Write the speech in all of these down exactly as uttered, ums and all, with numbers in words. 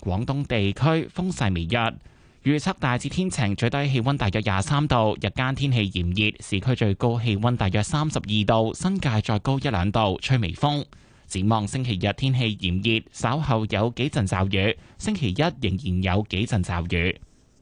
廣東地區風勢微弱。預測大致天晴，最低氣溫大約廿三度，日間天氣炎熱，市區最高氣溫大約三十二度，新界再高一兩度，吹微風。展望星期日天氣炎熱，稍後有幾陣驟雨，星期一仍然有幾陣驟雨。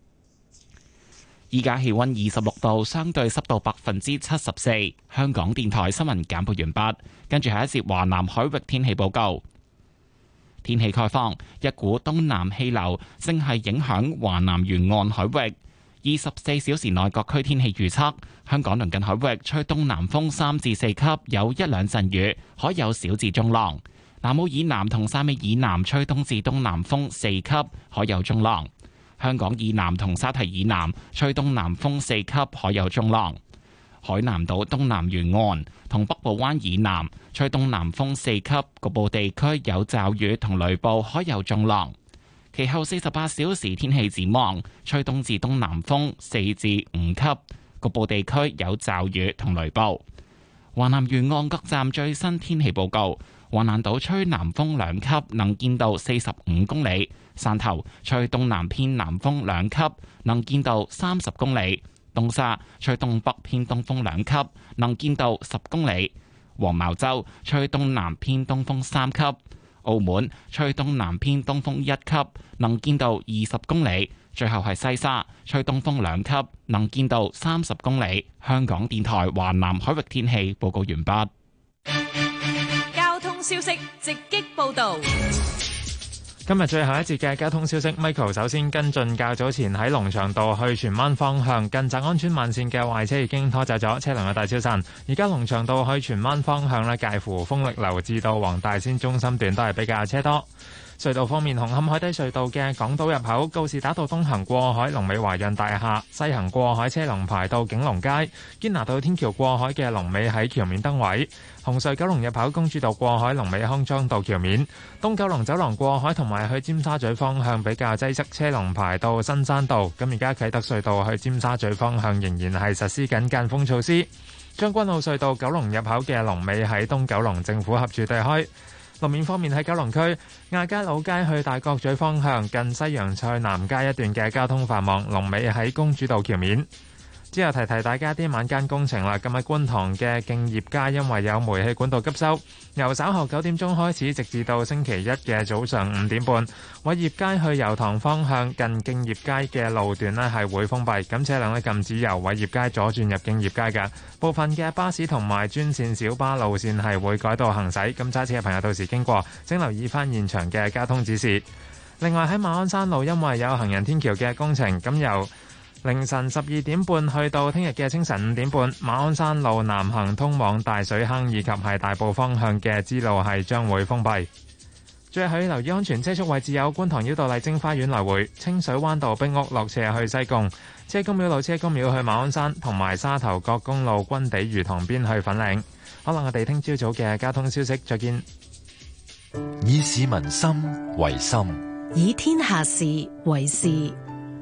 依家氣溫二十六度，相對濕度百分之七十四。香港電台新聞簡報完畢，跟住係一節華南海域天氣報告。天氣概況，一股東南氣流正係影響華南沿岸海域。二十四小時內各區天氣預測：香港鄰近海域吹東南風三至四級，有一兩陣雨，海有小至中浪。南澳以南同汕尾以南吹東至東南風四級，海有中浪。香港以南同沙堤以南吹東南風四級，海有中浪。海南島東南沿岸同北部灣以南吹東南風四級，局部地區有驟雨同雷暴，海有中浪。其後四十八小時天氣展望，吹東至東南風四至五級，局部地區有驟雨同雷暴。華南沿岸各站最新天氣報告：橫瀾島吹南風兩級，能見度四十五公里；汕頭吹東南偏南風兩級，能見度三十公里。東沙吹東北偏東風兩級，能見度十公里；黃茅洲吹東南偏東風三級；澳門吹東南偏東風一級，能見度二十公里；最後係西沙吹東風兩級，能見度三十公里。香港電台華南海域天氣報告完畢。 交通消息直擊報道。 今日最後一節嘅交通消息 ，Michael 首先跟進較早前喺龍翔道去荃灣方向近澤安村慢線嘅壞車已經拖走咗，車輛嘅大消散。而家龍翔道去荃灣方向咧，介乎豐力樓至到黃大仙中心段都係比較車多。隧道方面，紅磡海底隧道嘅港島入口告士打道東行過海，龍尾華潤大廈；西行過海車龍排到景隆街。堅拿道天橋過海嘅龍尾喺橋面燈位。紅隧九龍入口公主道過海龍尾康莊道橋面。東九龍走廊過海同埋去尖沙咀方向比較擠塞，車龍排到新山道。咁而家啟德隧道去尖沙咀方向仍然係實施緊間封措施。將軍澳隧道九龍入口嘅龍尾喺東九龍政府合署對開。路面方面喺九龍區亞皆老街去大角咀方向近西洋菜南街一段嘅交通繁忙，龍尾喺公主道橋面。之後提提大家啲晚間工程啦，今日觀塘嘅敬業街因為有煤氣管道急修，由稍後九點鐘開始，直至到星期一嘅早上五點半，偉業街去油塘方向近敬業街嘅路段呢係會封閉，咁車輛呢禁止由偉業街左轉入敬業街嘅。部分嘅巴士同埋專線小巴路線係會改道行駛，咁揸車嘅朋友到時經過請留意翻現場嘅交通指示。另外喺馬鞍山路因為有行人天橋嘅工程，咁由凌晨十二點半去到聽日嘅清晨五點半，馬鞍山路南行通往大水坑以及係大埔方向嘅支路係將會封閉。最後要留意安全車速位置有觀塘繞道麗晶花園來回、清水灣道冰屋落斜去西貢、車公廟路車公廟去馬鞍山，同埋沙頭角公路軍地魚塘邊去粉嶺。可能我哋聽朝早嘅交通消息再見。 以市民心為心， 以天下事為事。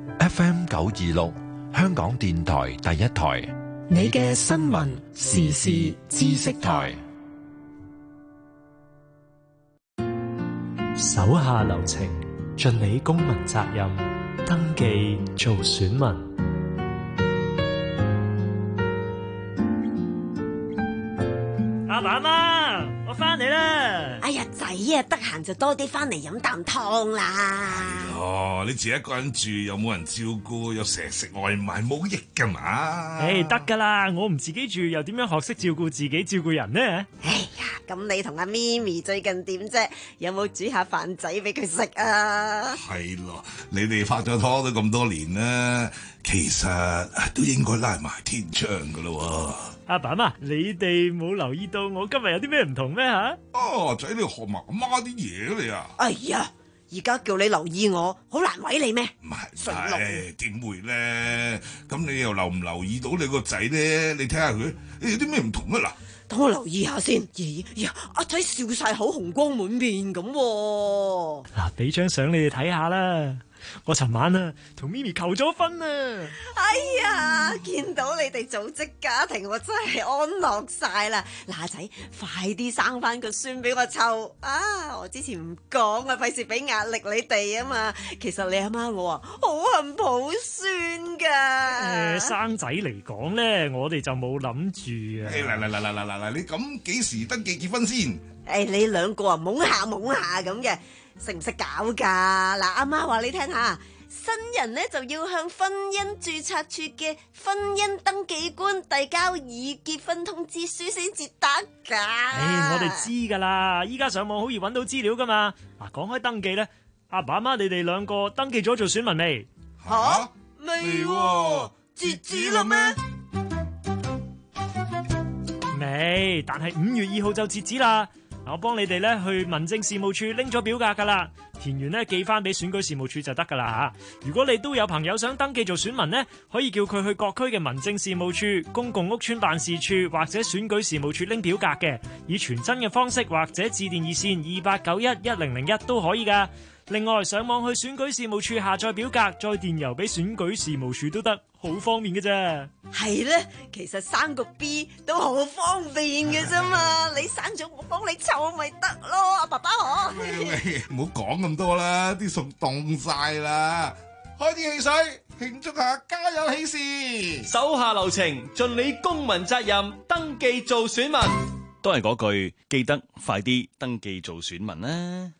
F M 九二六，香港電台第一台， 你嘅新聞時事知識台。 手下留情，盡你公民責任，登記做選民。 阿爸阿媽，我翻嚟啦！ 哎呀，仔啊，得閒就多啲翻嚟飲啖湯啦。 哦，你自己一個人住，又冇人照顧，又成日食外賣，冇益噶嘛？ 誒，得噶啦，我唔自己住，又點樣學識照顧自己，照顧人呢？ 哎呀，咁你同阿咪咪最近點啫？有冇煮下飯仔俾佢食啊？ 係咯，你哋拍咗拖都咁多年啦，其實都應該拉埋天窗噶咯。 阿爸阿媽，你哋冇留意到我今日有啲咩唔同咩吓？ 哦，仔，你學媽媽啲嘢你啊！ 哎呀，而家叫你留意我，好難為你咩？ 唔係，係點會咧？咁你又留唔留意到你個仔咧？你睇下佢，你有啲咩唔同啊？嗱， 等我留意下先。咦呀，阿仔笑晒口，紅光滿面咁。 嗱，俾張相你哋睇下啦。 我尋晚啊同咪咪求咗婚啊！ 哎呀，見到你哋組織家庭，我真係安樂晒啦！嗱仔，快啲生翻個孫俾我湊啊！我之前唔講啊，費事俾壓力你哋啊嘛。其實你阿媽我啊好恨抱孫噶。誒、 呃，生仔嚟講咧，我哋就冇諗住啊。 嚟嚟嚟嚟嚟嚟，你咁幾時登記結婚先？誒、 哎，你兩個啊懵下懵下咁嘅。識唔識搞噶？嗱，阿媽話你聽下，新人呢就要向婚姻註冊處嘅婚姻登記官遞交已結婚通知書先至得噶。 唉，我哋知噶啦，依家上網好易揾到資料噶嘛。嗱，講開登記呢，阿爸阿媽你哋兩個登記咗做選民未？ 吓？ 未喎，截止啦咩？ 未，但係五月二號就截止啦。我幫你哋咧去民政事務處拎咗表格噶啦，填完咧寄翻俾選舉事務處就得噶啦吓。如果你都有朋友想登記做選民呢，可以叫佢去各區嘅民政事務處、公共屋邨辦事處或者選舉事務處拎表格嘅，以傳真嘅方式或者致電熱線二八九一一零零一都可以噶。另外上網去選舉事務處下載表格，再電郵俾選舉事務處都得，好方便嘅啫。 係咧，其實生個 B 都好方便嘅啫嘛。你生咗我幫你湊咪得咯，阿爸爸我。 喂喂，唔好講咁多啦，啲餸凍晒啦，開啲汽水慶祝下家有喜事。 手下留情，盡你公民責任，登記做選民。都係嗰句，記得快啲登記做選民啦。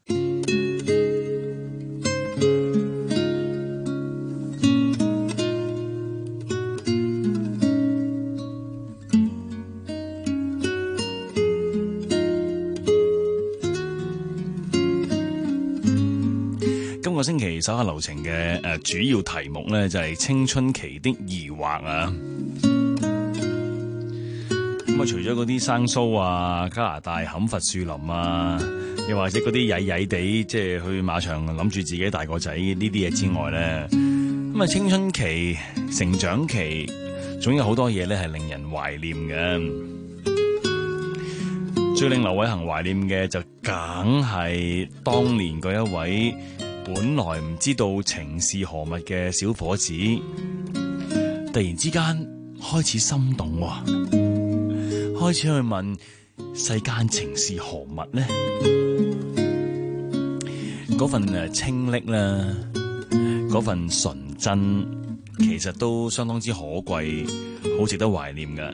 今個星期手下留情嘅誒主要題目咧就係青春期的疑惑啊！咁啊，除咗嗰啲生鬚啊、加拿大砍伐樹林啊，又或者嗰啲曳曳地即係去馬場諗住自己大個仔呢啲嘢之外咧，咁啊青春期、成長期，總有好多嘢咧係令人懷念嘅。最令劉偉恒懷念嘅就梗係當年嗰一位本來唔知道情是何物嘅小伙子，突然之間開始心動喎，開始去問世間情是何物呢？嗰份誒清冽啦，嗰份純真，其實都相當之可貴，好值得懷念㗎。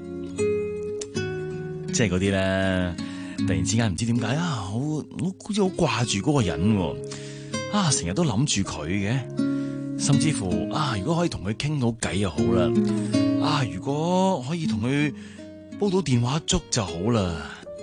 即係嗰啲咧，突然之間唔知點解啊，好好似好掛住嗰個人喎。啊！成日都諗住佢嘅，甚至乎啊，如果可以同佢傾到偈就好啦。啊，如果可以同佢煲到電話粥就好啦。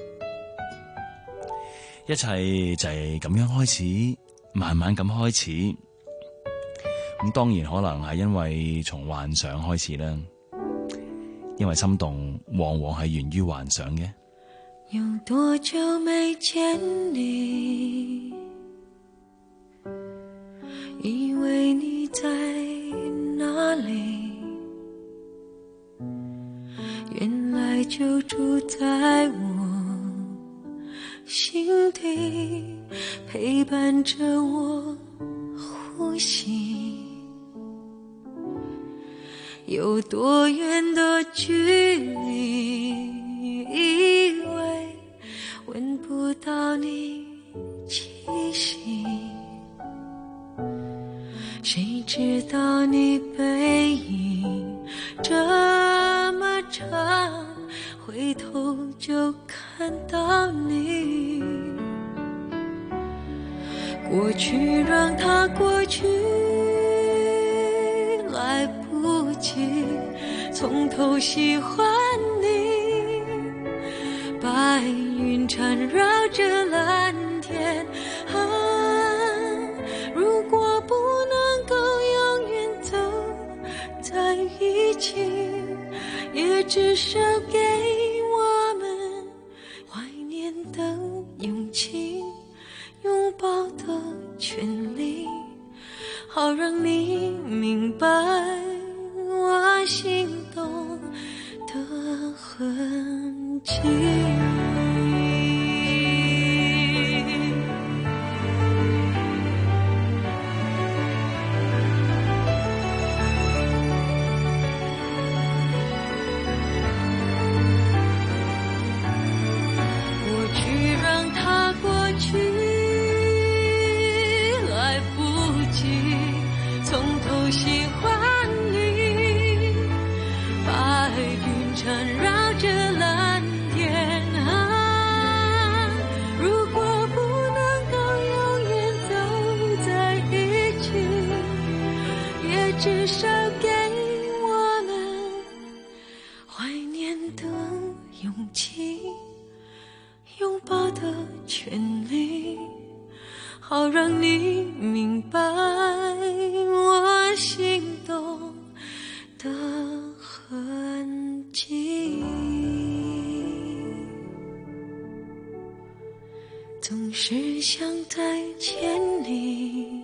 一切就係咁樣開始，慢慢咁開始。咁當然可能係因為從幻想開始啦，因為心動往往係源於幻想嘅。 有多久沒見你？以為你在哪裡？原來就住在我心底，陪伴着我呼吸。有多遠的距離？以為聞不到你氣息。誰知道你背影這麼長，回頭就看到你。過去讓它過去，來不及從頭喜歡你。白雲纏繞着藍天，啊，如果不能夠永遠走在一起，也至少給我們懷念的勇氣，擁抱的權利，好讓你明白我心動的痕跡。 从头喜欢你，白云缠绕着蓝天啊，如果不能够永远走在一起，也至少给我们怀念的勇气，拥抱的权利，好让你明白我心动的痕迹。总是想在千里，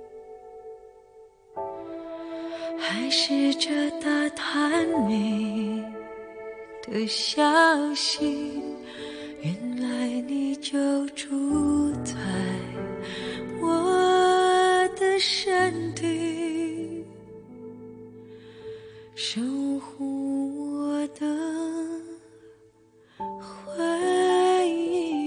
还试着打探你的消息，原来你就住在我的身体，守护我的回忆。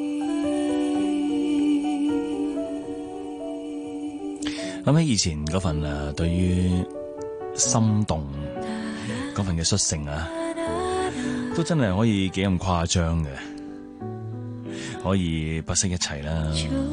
諗起以前嗰份誒對於心動嗰份嘅率性啊，都真係可以幾咁誇張嘅，可以不惜一切啦，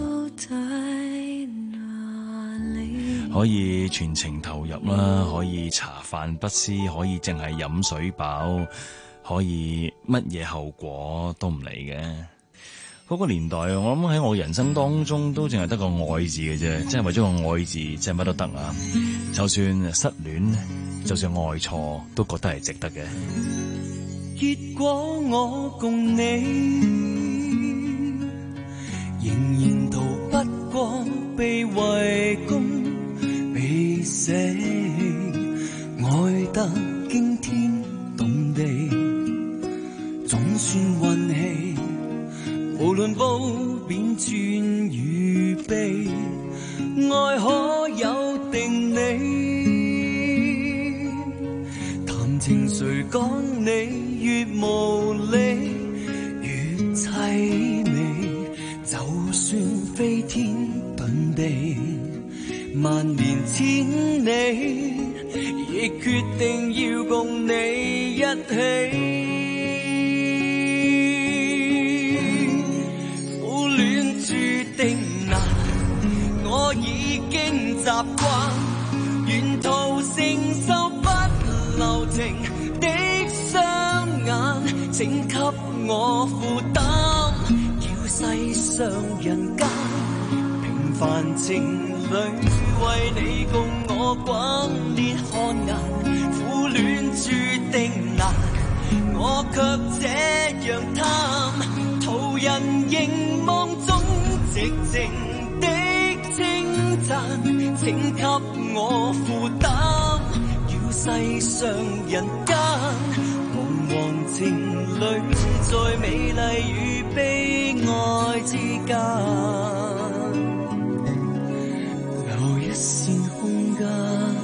可以全程投入啦，可以茶飯不思，可以淨係飲水飽，可以乜嘢後果都唔理嘅。嗰個年代，我諗喺我人生當中都淨係得個愛字嘅啫，即係為咗個愛字，即係乜都得啊！就算失戀，就算愛錯，都覺得係值得嘅。 結果我共你，仍然逃不過被圍攻、被捨棄，愛得驚天動地，總算運氣。無論褒貶尊與卑，愛可有定理？談情誰講你越無理，越凄美。就算飛天遁地，萬年千里，亦決定要共你一起。定難，我已經習慣，沿途承受不留情的雙眼，請給我負擔，要世上人間平凡情侶為你共我轟烈汗顏，苦戀注定難，我卻這樣貪，途人凝望中寂靜的稱讚，請給我負擔，要世上人間彷徨情侶在美麗與悲哀之間留一線空間。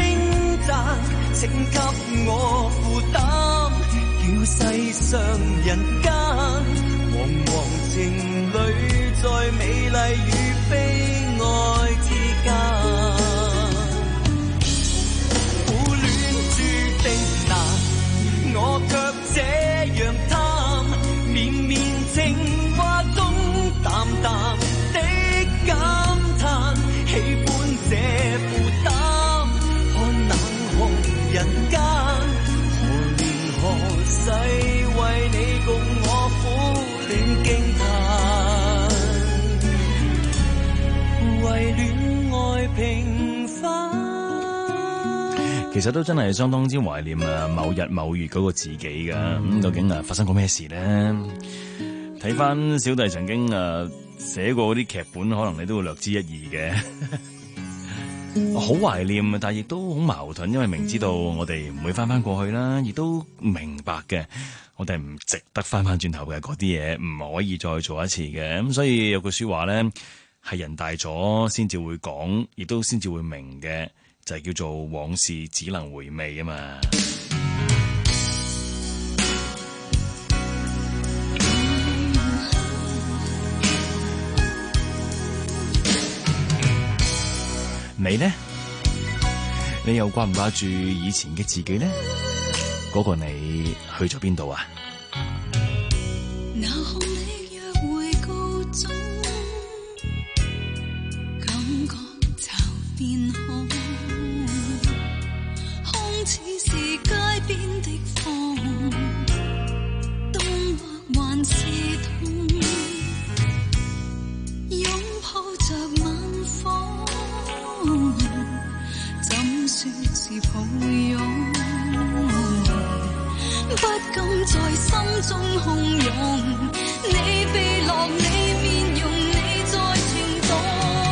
請給我負擔，叫世上人人間，惶惶情侶在美麗與悲哀之間，苦戀注定難，我卻這樣貪，綿綿情話中淡淡的感嘆，喜歡這負擔，看冷酷人間，何年何世為你共我苦戀驚嘆，為戀愛平凡。 其實都真係相當之懷念啊某日某月嗰個自己噶，咁、嗯、究竟啊發生過咩事呢？睇翻小弟曾經啊寫過嗰啲劇本，可能你都會略知一二嘅。好懷念，但係亦都好矛盾，因為明知道我哋唔會翻翻過去啦，亦都明白嘅，我哋唔值得翻翻轉頭嘅嗰啲嘢，唔可以再做一次嘅。咁所以有句說話咧，係人大咗先至會講，亦都先至會明嘅，就係叫做往事只能回味啊嘛。你呢？你又掛唔掛住以前嘅自己呢？嗰個你去咗邊度啊？ 那看你約會告終，感覺驟變空，看似是街邊的風，冬或還是痛，擁抱着晚風，怎說是抱擁，不敢在心中洶湧，你被落你面容，你在情動，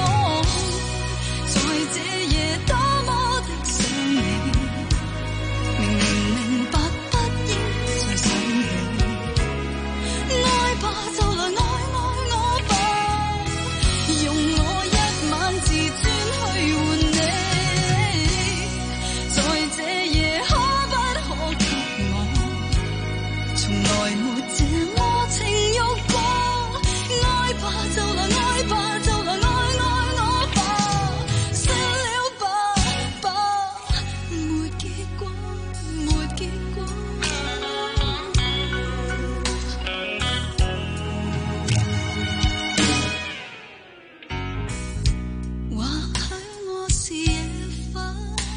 在這夜多麼的想你，明明明白不應再想你，愛吧就來愛愛我吧，用我一晚自尊去換你，在這夜可不可給我，從來沒這麼情慾過，愛吧就來愛吧就來愛愛我吧，算了吧吧，沒結果沒結果。或許我是野花，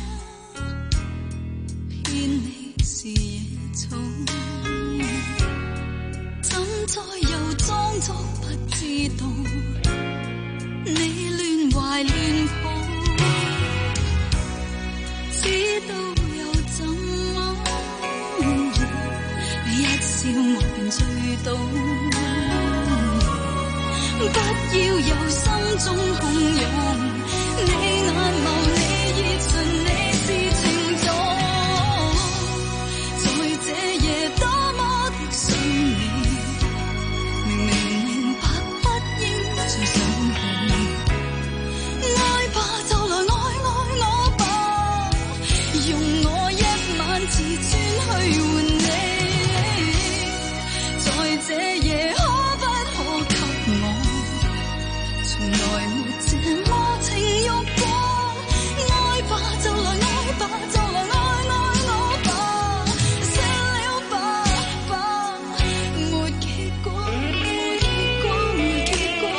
偏你是野草，怎再又裝作不知道，你亂懷亂抱，知道又怎麼，你一笑我便醉倒，不要由心中洶湧，你眼眸你熱唇你是情種，在這夜多麼的想你，明明明白不應再想你，愛吧就來愛愛我吧，用我一晚自尊去換你，在這夜可不可給我，從來沒這麼情慾過，愛吧就來愛吧就來愛愛我吧，算了吧吧，沒結果沒結果沒結果。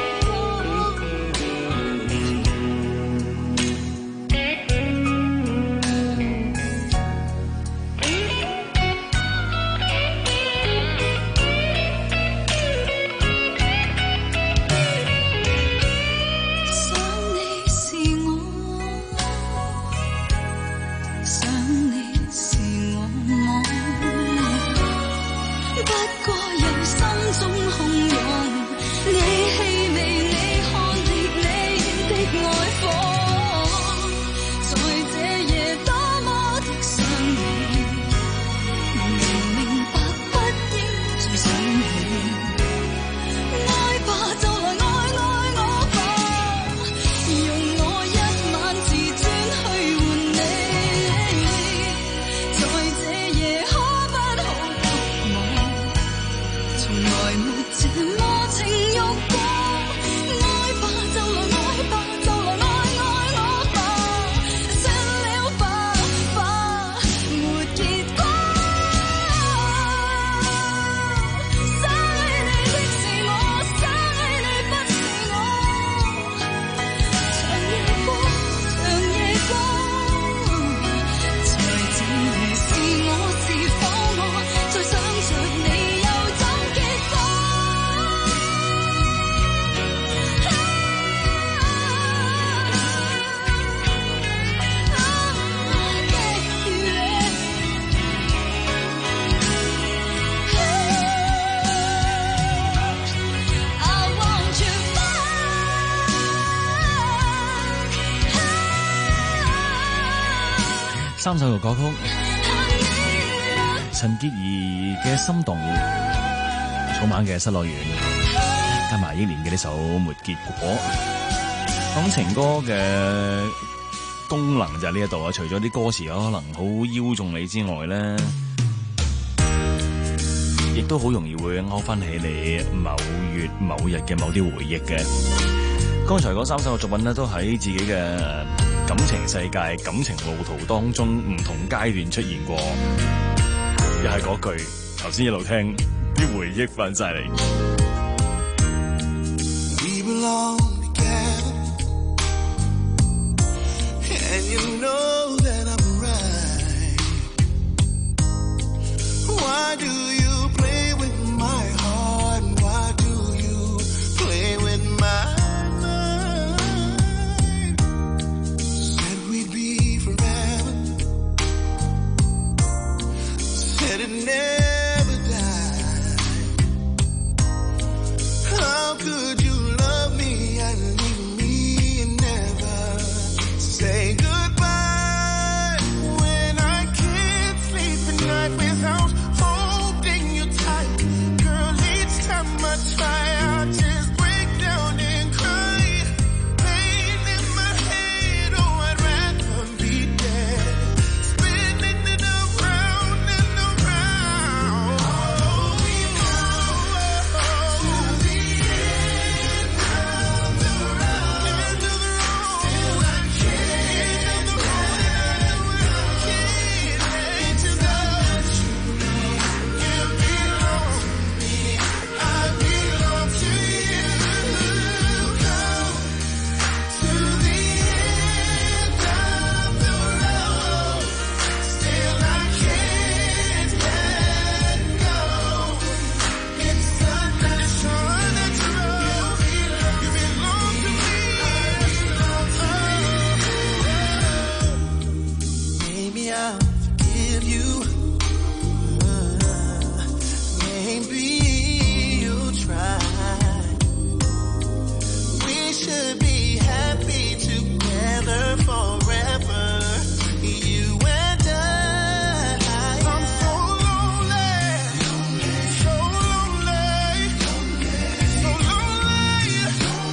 想你是我，想你是我我，不過由心中洶湧，你氣味你看力你的愛火，在這夜多麼的想你，明明明白不應再想你，愛吧就來愛愛我吧，用我一晚自尊去換你，在這夜可不可給我， 來沒這麼情慾過，愛吧就來愛吧就來愛愛我吧，算了吧吧沒結果，想愛你的是我，想愛你不是我，長夜過長夜過，才這夜是我是否我，再想着你又怎結果？ 三首嘅歌曲，陳潔儀嘅《心動》，草蜢嘅《失樂園》，加埋憶蓮嘅呢首《沒結果》。講情歌嘅功能就係呢一度啊，除咗啲歌詞可能好邀中你之外咧，亦都好容易會勾翻起你某月某日嘅某啲回憶嘅。剛才嗰三首嘅作品咧，都喺自己嘅感情世界、感情路途當中唔同階段出現過，又係嗰句頭先一路聽啲回憶翻晒嚟。 We belong together, and you know that I'm right. Why do you play with my heart? Why do you play with my it never died. How could you love me and leave me and never say goodbye? When I can't sleep at night without holding you tight, girl, each time I try I just break down and cry. Pain in my head, oh I'd rather be dead. Spinning it around and around. Oh, we go to the end of the road. End of the road. Still I can't. End of the road and I know I can't let you go. You belong to me. I belong to you. Go to the end of the road. Still I can't let go. It's unnatural, unnatural. You belong to me. Maybe I'll forgive you. Uh, maybe you'll try. We should be happy together forever. You and I. I'm so lonely. So lonely. So lonely.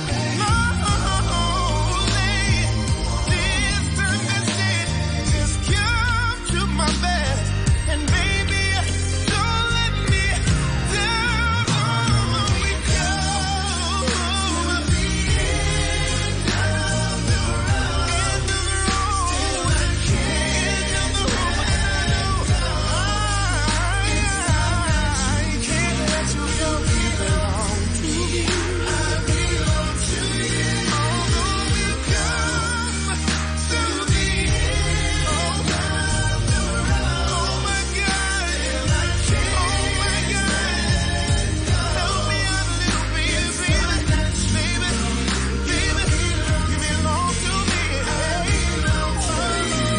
Lonely. Distant and shit. Just come to my bed. And baby, don't let me down. Oh, we go to the end of the road. End of the road. Still I can't. End of the road and I know I can't let you go. You belong to me. I belong to you. Although we've come to the end of the road. Oh my God. Still I can't. Oh my God. Help me out a little bit, baby. Baby, baby, you belong to me. I belong to you.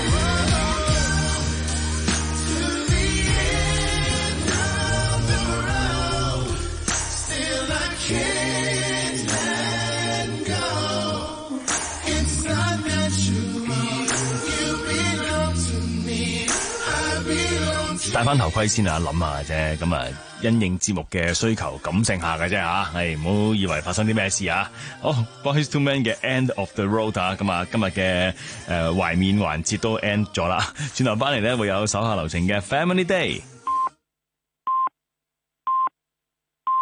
To the end of the road. Still I can't let go. It's unnatural. You belong to me. I belong to 戴翻頭盔先啊，諗下啫。咁啊，因應節目嘅需求，感性下嘅啫吓。係唔好以為發生啲咩事啊。好 ，Boyz two Men 嘅 End of the Road 啊，咁啊，今日嘅誒懷緬環節都 end 咗啦。轉頭翻嚟咧，會有手下留情嘅 Family Day。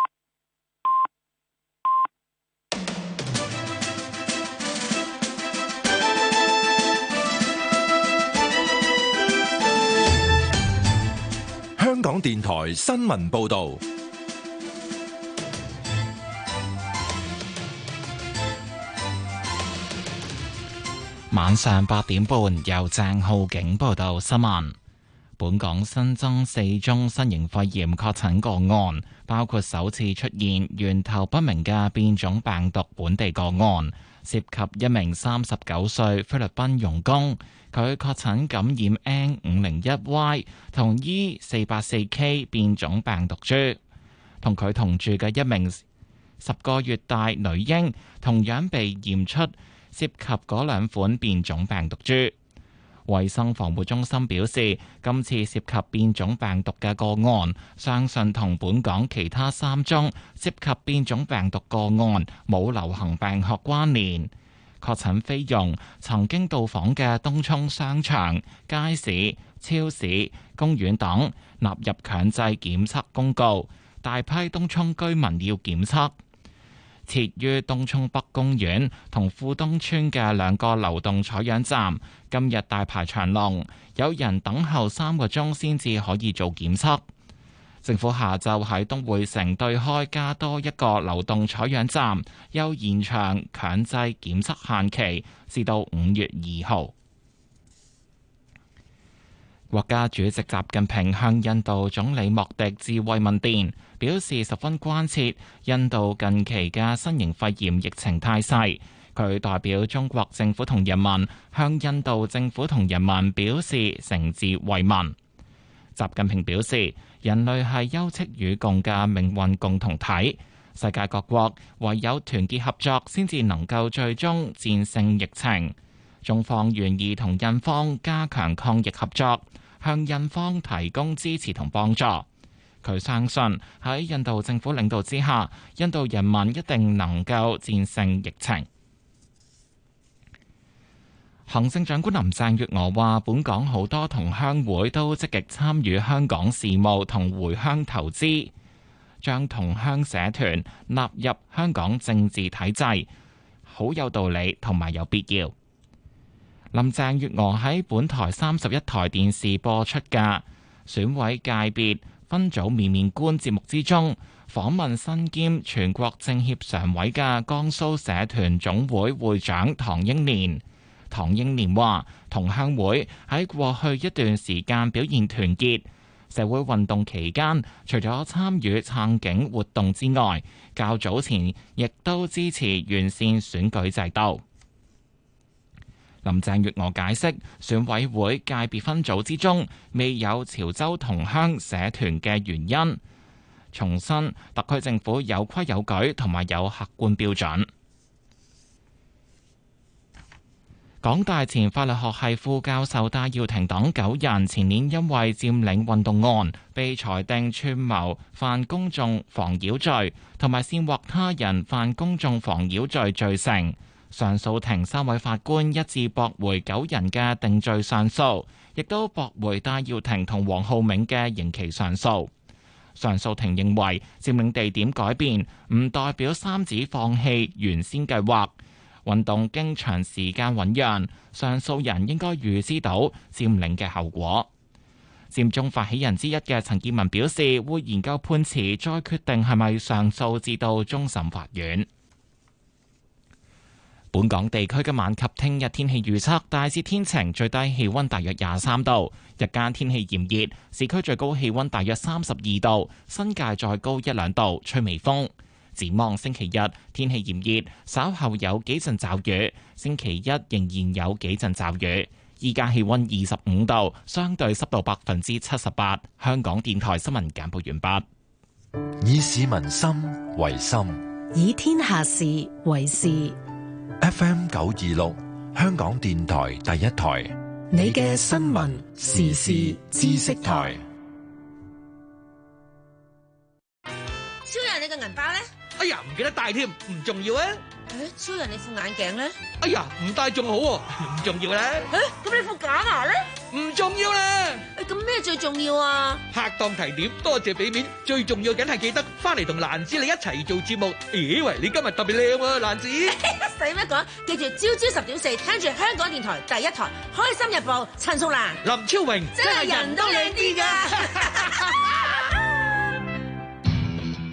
電台新聞報道。 晚上八點半，由鄭浩景報道新聞。本港新增四宗新型肺炎確診個案，包括首次出現源頭不明嘅變種病毒本地個案，涉及一名三十九歲菲律賓傭工，佢確診感染 N 五零一 Y 同 E 四八四 K 變種病毒株，同佢同住嘅一名十個月大女嬰同樣被驗出涉及嗰兩款變種病毒株。衛生防護中心表示，今次涉及變種病毒嘅個案，相信同本港其他三宗涉及變種病毒個案冇流行病學關聯。確診菲傭曾經到訪嘅東涌商場、街市、超市、公園等納入強制檢測公告，大批東涌居民要檢測。設於東涌北公園同富東村嘅兩個流動採樣站，今日大排長龍，有人等候三個鐘先至可以做檢測。政府下晝喺東薈城對開加多一個流動採樣站，又延長強制檢測限期至到五月二號。國家主席習近平向印度總理莫迪致慰問電，表示十分關切印度近期嘅新型肺炎疫情態勢。佢代表中國政府同人民向印度政府同人民表示誠摯慰問。習近平表示，人類係休戚與共嘅命運共同體，世界各國唯有團結合作，先至能夠最終戰勝疫情。中方願意同印方加強抗疫合作，向印方提供支持同幫助。佢相信喺印度政府領導之下，印度人民一定能夠戰勝疫情。行政長官林鄭月娥話，本港好多同鄉會都積極參與香港事務同回鄉投資，將同鄉社團納入香港政治體制，好有道理同埋有必要。林鄭月娥喺本台三十一台電視播出嘅選委界別分組面面觀節目之中，訪問身兼全國政協常委嘅江蘇社團總會會長唐英年。唐英年話，同鄉會喺過去一段時間表現團結，社會運動期間除咗參與撐警活動之外，較早前亦都支持完善選舉制度。林鄭月娥解釋，選委會界別分組之中未有潮州同鄉社團嘅原因，重申特區政府有規有矩同埋有客觀標準。港大前法律學系副教授戴耀廷等九人前年因為佔領運動案被裁定串謀犯公眾妨擾罪同埋煽惑他人犯公眾妨擾罪罪成。上訴庭三位法官一致駁回九人嘅定罪上訴，亦都駁回戴耀廷同黃浩銘嘅刑期上訴。上訴庭認為佔領地點改變唔代表三子放棄原先計劃。運動經長時間醞釀，上訴人應該預知到佔領嘅後果。佔中發起人之一嘅陳健民表示，會研究判詞，再決定係咪上訴至到終審法院。本港地區今晚及聽日天氣預測大致天晴，最低氣溫大約廿三度，日間天氣炎熱，市區最高氣溫大約三十二度，新界再高一兩度，吹微風。展望星期日天氣炎熱，稍後有幾陣驟雨。星期一仍然有幾陣驟雨。依家氣溫二十五度，相對濕度百分之七十八。香港電台新聞簡報完畢。 以市民心為心， 以天下事為事。 F M 九二六，香港電台第一台， 你嘅新聞時事知識台。 超人，你個銀包咧？ 哎呀，唔記得帶添，唔重要啊！ 誒，超人你副眼鏡咧？ 哎呀，唔戴仲好喎，唔重要咧。 誒，咁你副假牙咧？ 唔重要啦。 誒，咁咩最重要啊？ 客當提點，多謝俾面，最重要梗係記得翻嚟同蘭子你一齊做節目。咦喂，你今日特別靚喎，蘭子。 使乜講？記住朝朝十點四，聽住香港電台第一台《開心日報》，陳淑蘭、 林超榮， 真係人都靚啲㗎。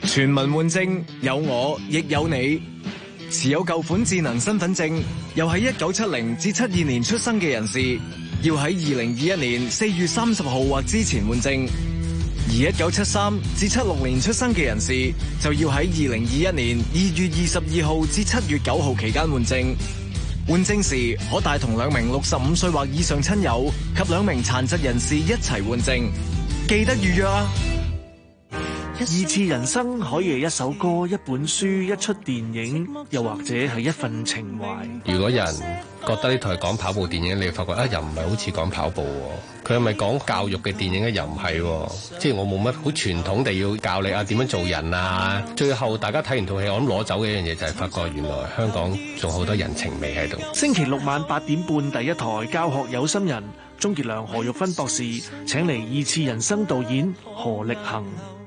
全民換證，有我亦有你。持有舊款智能身份證，又喺一九七零至七二年出生嘅人士，要喺二零二一年四月三十號或之前換證；而一九七三至七六年出生嘅人士，就要喺二零二一年二月二十二號至七月九號期間換證。換證時可帶同兩名六十五歲或以上親友及兩名殘疾人士一齊換證，記得預約啊！ 二次人生可以係一首歌、一本書、一出電影，又或者係一份情懷。 如果有人覺得呢台講跑步電影，你會發覺啊，又唔係好似講跑步喎。佢係咪講教育嘅電影咧？又唔係喎。即係我冇乜好傳統地要教你啊點樣做人啊。最後大家睇完套戲，我諗攞走嘅一樣嘢就係發覺原來香港仲好多人情味喺度。 星期六晚八點半，第一台教學有心人，鍾傑良、何玉芬博士請嚟二次人生導演何力恒。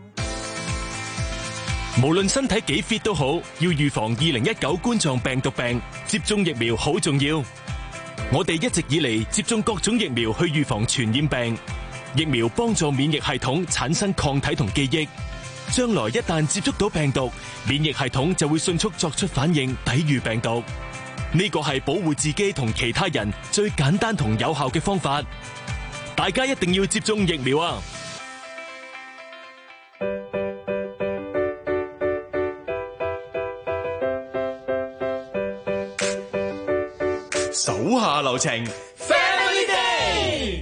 無論身體幾 fit 都好，要預防二零一九冠狀病毒病，接種疫苗好重要。我哋一直以嚟接種各種疫苗去預防傳染病，疫苗幫助免疫系統產生抗體同記憶，將來一旦接觸到病毒，免疫系統就會迅速作出反應，抵禦病毒。呢個係保護自己同其他人最簡單同有效嘅方法。大家一定要接種疫苗啊！手下留情 ，Family Day。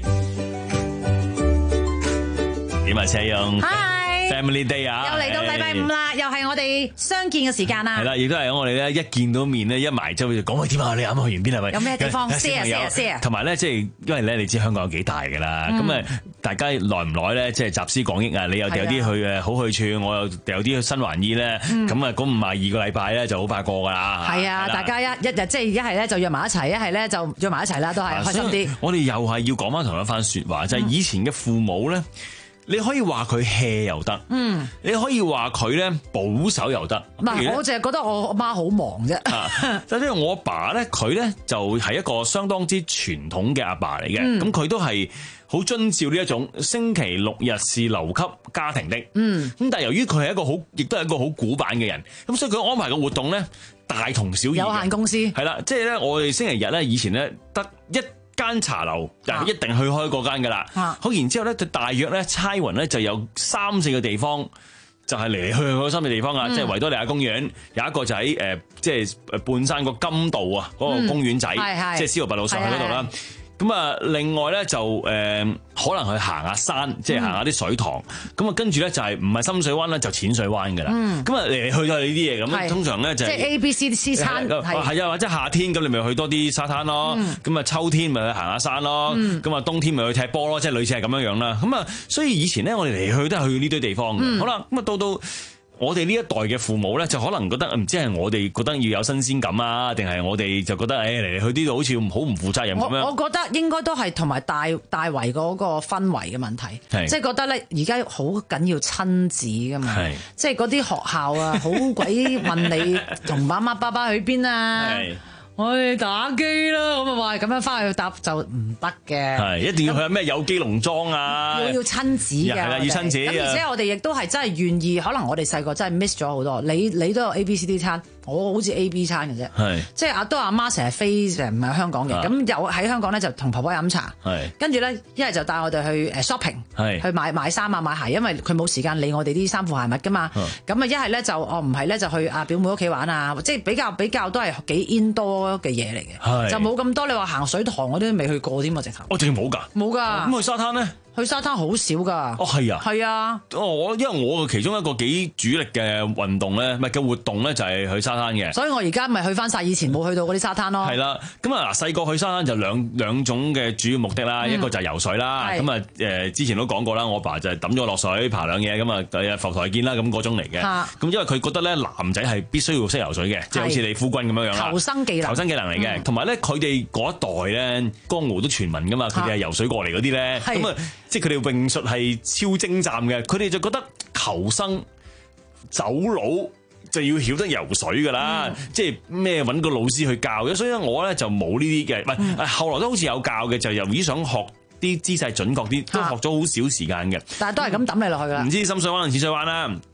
點啊，車勇 ？Hi，Family Day 啊！ 又嚟到禮拜五啦，又係我哋相見嘅時間啦。 係啦，亦都係我哋咧一見到面咧，一埋就講喂點啊？你啱啱去完邊係咪？ 有咩地方 share share share？ 同埋咧，即係因為咧，你知香港有幾大㗎啦。咁誒，大家耐唔耐咧，即係集思廣益啊！你有有啲去誒好去處，我又有啲去新環意咧。咁啊，嗰五廿二個禮拜咧就好快過㗎啦。 係啊，大家一一日即係一係咧就約埋一齊，一係咧就約埋一齊啦，都係開心啲。 我哋又係要講翻同一番説話，就係以前嘅父母咧。你可以話佢 hea 又得，嗯，你可以話佢咧保守又得。 唔係，我淨係覺得我阿媽好忙啫。 就即係我阿爸咧，佢咧就係一個相當之傳統嘅阿爸嚟嘅，咁佢都係好遵照呢一種星期六日是留給家庭的。嗯，咁但係由於佢係一個好，亦都係一個好古板嘅人，咁所以佢安排嘅活動咧大同小異。 有限公司係啦，即係咧我哋星期日咧以前咧得一間茶樓就一定去開嗰間噶啦，好、啊、然之後咧就大約咧猜勻咧就有三四個地方就係嚟嚟去去嗰三個地方啊，嗯、即係維多利亞公園有一個就喺誒即係半山個金道啊嗰個公園仔，嗯、即係司徒拔道上去嗰度啦。咁啊，另外咧就誒、呃、可能去行下山，即係行下啲水塘。咁啊、嗯，跟住咧就係唔係深水灣咧，就淺水灣噶啦。咁啊嚟嚟去都係呢啲嘢。咁通常咧就係、是、 即係 A、B、C、C 餐係係啊，或者夏天咁你咪去多啲沙灘咯。咁啊、嗯、秋天咪去行下山咯。咁啊、嗯、冬天咪去踢波咯，即係類似係咁樣樣啦。咁啊，所以以前咧我哋嚟去都係去呢堆地方嘅。嗯、好啦，咁啊到到。我哋呢一代嘅父母咧，就可能覺得唔知係我哋覺得要有新鮮感啊，定係我哋就覺得誒嚟嚟去呢度好似好唔負責任咁樣。 我我覺得應該都係同埋大大圍嗰個氛圍嘅問題，是即係覺得咧而家好緊要親子㗎嘛，是即係嗰啲學校啊，好鬼問你同媽媽爸爸去邊啊。去打機啦，咁啊話咁樣翻去答就唔得嘅， 係一定要去咩有機農莊啊， 要要親子嘅， 係啦，要親子。咁而且我哋亦都係真係願意，可能我哋細個真係 miss 咗好多。你你都有 A B C D 餐，我好似 A B 餐嘅啫，係即係阿都阿媽成日飛成唔喺香港嘅，咁有喺香港咧就同婆婆飲茶，係跟住咧一係就帶我哋去誒 shopping，係去買買衫啊買鞋，因為佢冇時間理我哋啲衫褲鞋襪噶嘛，咁啊一係咧就哦唔係咧就去阿表妹屋企玩啊，即係比較比較都係幾 indoor嘅嘢嚟嘅，就冇咁多。你話行水塘嗰啲都未去過添啊，直頭。 我淨係冇㗎， 冇㗎。 咁去沙灘咧？ 去沙灘好少㗎。 哦，係啊，係啊。 哦，我因為我其中一個幾主力嘅運動咧，唔係嘅活動咧，就係去沙灘嘅。 所以我而家咪去翻晒以前冇去到嗰啲沙灘咯。 係啦，咁啊嗱，細個去沙灘就兩兩種嘅主要目的啦，嗯、一個就係游水啦。咁啊誒，之前都講過啦，我爸就係抌咗落水爬兩嘢，咁啊浮台見啦，咁嗰種嚟嘅。咁、啊、因為佢覺得咧，男仔係必須要識游水嘅，即係好似你夫君咁樣樣啦。 求生技能， 求生技能嚟嘅。同埋咧，佢哋嗰一代咧，江湖都傳聞㗎嘛，佢哋係游水過嚟嗰啲咧，咁啊，即係佢哋泳術係超精湛嘅，佢哋就覺得求生走佬就要曉得游水噶啦，嗯、即係咩揾個老師去教，所以我咧就冇呢啲嘅，唔係、嗯，後來都好似有教嘅，就由於想學啲姿勢準確啲，都學咗好少時間嘅， 但係都係咁抌你落去噶啦， 唔知深水灣定淺水灣啦。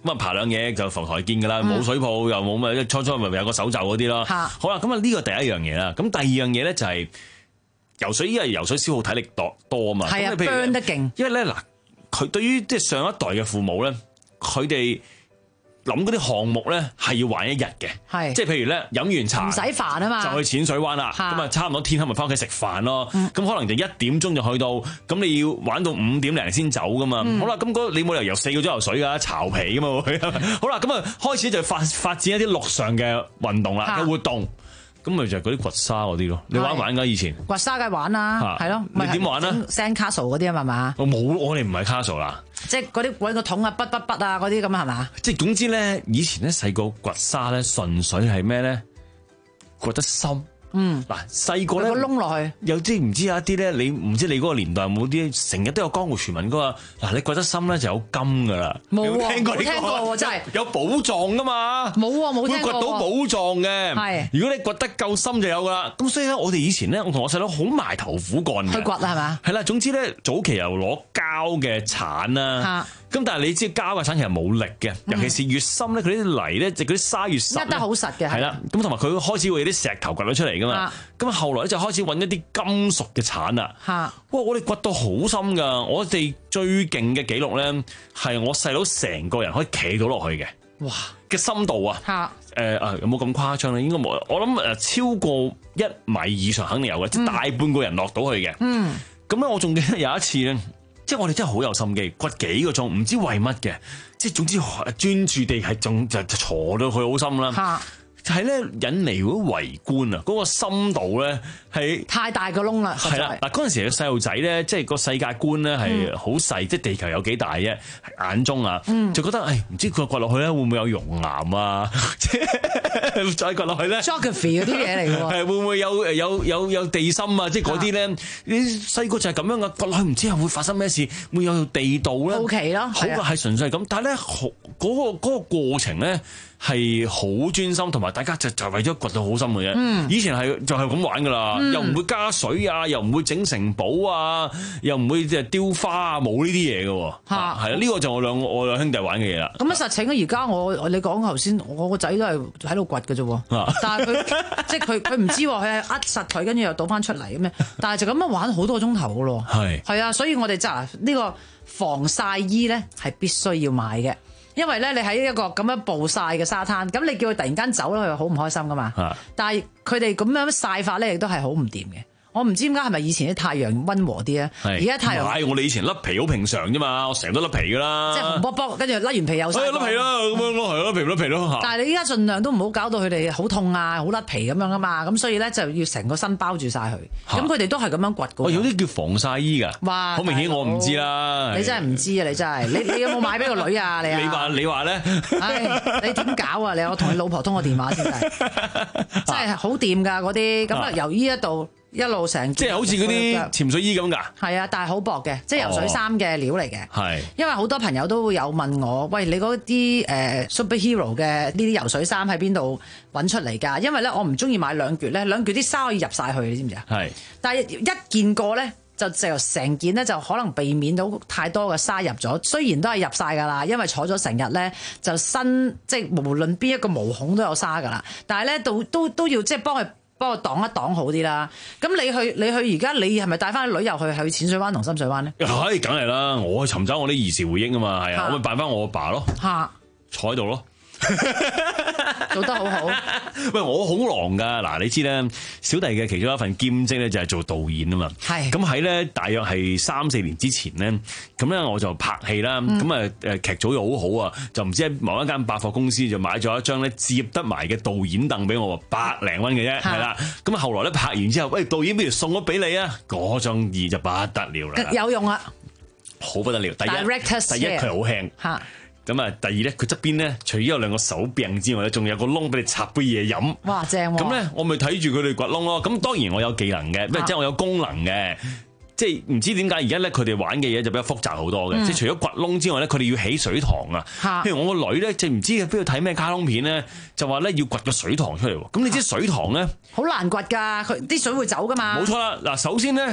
咁啊爬兩嘢就浮台見㗎啦，冇、嗯、水泡又冇咩，初初咪有個手袖嗰啲咯。好啦，咁啊呢個第一樣嘢啦，咁第二樣嘢咧就係游水，因為游水消耗體力多多啊嘛。 係啊 burn 得勁。 因為咧嗱，佢對於即係上一代嘅父母咧，佢哋諗嗰啲項目咧係要玩一日嘅，係即係譬如咧飲完茶唔使煩啊嘛， 就去淺水灣啦，咁啊差唔多天黑咪翻屋企食飯咯，咁、嗯、可能就一點鐘就去到，咁你要玩到五點零先走噶嘛，嗯、好啦，咁嗰你冇理由游四個鐘頭水噶，巢皮噶嘛會，好啦，咁啊開始就發發展一啲陸上嘅運動啦嘅活動。咁咪就係嗰啲掘沙嗰啲咯，你玩唔玩㗎以前？掘沙梗係玩啦，係咯。你點玩啊 ？Sand Castle 嗰啲啊嘛？ 我冇，我哋唔係 Castle 啦。 即係嗰啲揾個桶啊，筆筆筆啊嗰啲咁係嘛？ 即係總之咧，以前咧細個掘沙咧，純粹係咩咧？掘得深。嗯，嗱細個咧個窿落去， 有啲唔知有一啲咧，你唔知你嗰個年代有冇啲成日都有江湖傳聞噶嘛？嗱，你掘得深咧就有金噶啦， 冇喎， 聽過呢個？ 冇聽過喎，真係有寶藏噶嘛？ 冇喎，冇聽過喎。 會掘到寶藏嘅，係。如果你掘得夠深就有噶啦。咁所以咧，我哋以前咧，我同我細佬好埋頭苦幹嘅。 去掘係嘛？ 係啦，總之咧，早期又攞膠嘅鏟啦。咁但係你知膠嘅鏟其實冇力嘅，尤其是越深咧，佢啲泥咧，即係嗰啲沙越實， 一得好實嘅。係啦， 咁同埋佢開始會有啲石頭掘咗出嚟噶嘛。咁啊，後來咧就開始揾一啲金屬嘅鏟啦。嚇！哇！我哋掘到好深㗎，我哋最勁嘅紀錄咧係我細佬成個人可以企到落去嘅。哇！嘅深度啊！嚇！誒啊！有冇咁誇張咧？應該冇。我諗誒超過一米以上肯定有嘅，即係大半個人落到去嘅。嗯。咁咧，我仲記得有一次咧。即係我哋真係好有心機，掘幾個鐘，唔知為乜嘅。即係總之專注地係仲就就坐到佢好深啦。就係咧引嚟嗰圍觀啊，嗰個深度咧係太大個窿啦。 係啦，嗱嗰陣時嘅細路仔咧，即係個世界觀咧係好細，即係地球有幾大啫，眼中啊，就覺得誒唔知佢掘落去咧會唔會有熔岩啊？再掘落去咧 ，geography 嗰啲嘢嚟嘅喎， 係會唔會有誒有有有地心啊？即係嗰啲咧，你細個就係咁樣嘅，掘落去唔知係會發生咩事，會有地道咧， 好奇咯， 好嘅係純粹係咁，但係咧嗰個嗰個過程咧。係好專心，同埋大家就就為咗掘到好深嘅啫。嗯、以前係就係咁玩噶啦，嗯、又唔會加水啊，又唔會整城堡啊，又唔會即係雕花啊，冇呢啲嘢嘅。嚇係啊，呢、呢個就我兩我兩兄弟玩嘅嘢啦。 咁啊實情啊，而家我你講頭先，我個仔都係喺度掘嘅啫。但係佢即係佢佢唔知喎，佢係扼實佢，跟住又倒翻出嚟咁樣。但係就咁樣玩好多個鐘頭嘅咯。係係啊，所以我哋就呢個防曬衣咧係必須要買嘅。因為咧，你喺一個咁樣暴曬嘅沙灘，咁你叫佢突然間走咧，佢好唔開心噶嘛。啊、但係佢哋咁樣曬法咧，亦都係好唔掂嘅。我唔知點解係咪以前啲太陽溫和啲咧？而家太陽， 係我哋以前甩皮好平常啫嘛，我成日都甩皮噶啦。 即係紅卜卜，跟住甩完皮又曬。 甩皮啦，咁樣咯，係咯，甩皮甩皮咯。 但係你依家盡量都唔好搞到佢哋好痛啊，好甩皮咁樣啊嘛。咁所以咧就要成個身包住晒佢。咁佢哋都係咁樣掘嘅。 有啲叫防曬衣㗎。 哇！ 好明顯我唔知啦。 你真係唔知啊！你真係，你你有冇買俾個女啊？你啊？ 你話你話咧？ 唉，你點搞啊？你我同你老婆通個電話先得，真係好掂㗎嗰啲。咁啊，由呢一度。一路成即係好似嗰啲潛水衣咁㗎， 係啊，但係好薄嘅，即係游水衫嘅料嚟嘅。係、哦，因為好多朋友都會有問我，喂，你嗰啲誒 superhero 嘅呢啲游水衫喺邊度揾出嚟㗎？因為咧，我唔中意買兩橛咧，兩橛啲沙可以入晒去，你知唔知啊？係。但係一件過咧，就就成件咧就可能避免到太多嘅沙入咗。雖然都係入晒㗎啦，因為坐咗成日咧，就身即係無論邊一個毛孔都有沙㗎啦。但係咧，都都都要即係幫佢。幫我擋一擋好啲啦。咁你去你去而家你係咪帶翻啲旅遊去去淺水灣同深水灣咧？ 係，梗係啦。我去尋找我啲兒時回憶啊嘛，係啊，我咪扮翻我阿爸咯，坐喺度咯。 做得好好。 喂，我好狼噶，嗱，你知咧，小弟嘅其中一份兼職咧就係做導演啊嘛。係。咁喺咧大約係三四年之前咧，咁咧我就拍戲啦。咁啊誒劇組又好好啊，就唔知喺某一間百貨公司就買咗一張咧接得埋嘅導演凳俾我，百零蚊嘅啫，係啦。咁啊後來咧拍完之後，喂，導演不如送咗俾你啊，嗰張椅就不得了啦。 有用啊！ 好不得了。第一，第一佢好輕。嚇。咁啊，第二咧，佢側邊咧，除咗有兩個手柄之外咧，仲有個窿俾你插杯嘢飲。 哇，正喎！ 咁咧，我咪睇住佢哋掘窿咯。咁當然我有技能嘅，即係我有功能嘅。即係唔知點解而家咧，佢哋玩嘅嘢就比較複雜好多嘅。嗯、即係除咗掘窿之外咧，佢哋要起水塘啊。譬如我個女咧，就唔知喺邊度睇咩卡通片咧，就話咧要掘個水塘出嚟。咁你知水塘咧， 好難掘㗎，佢啲水會走㗎嘛。 冇錯啦。嗱，首先咧。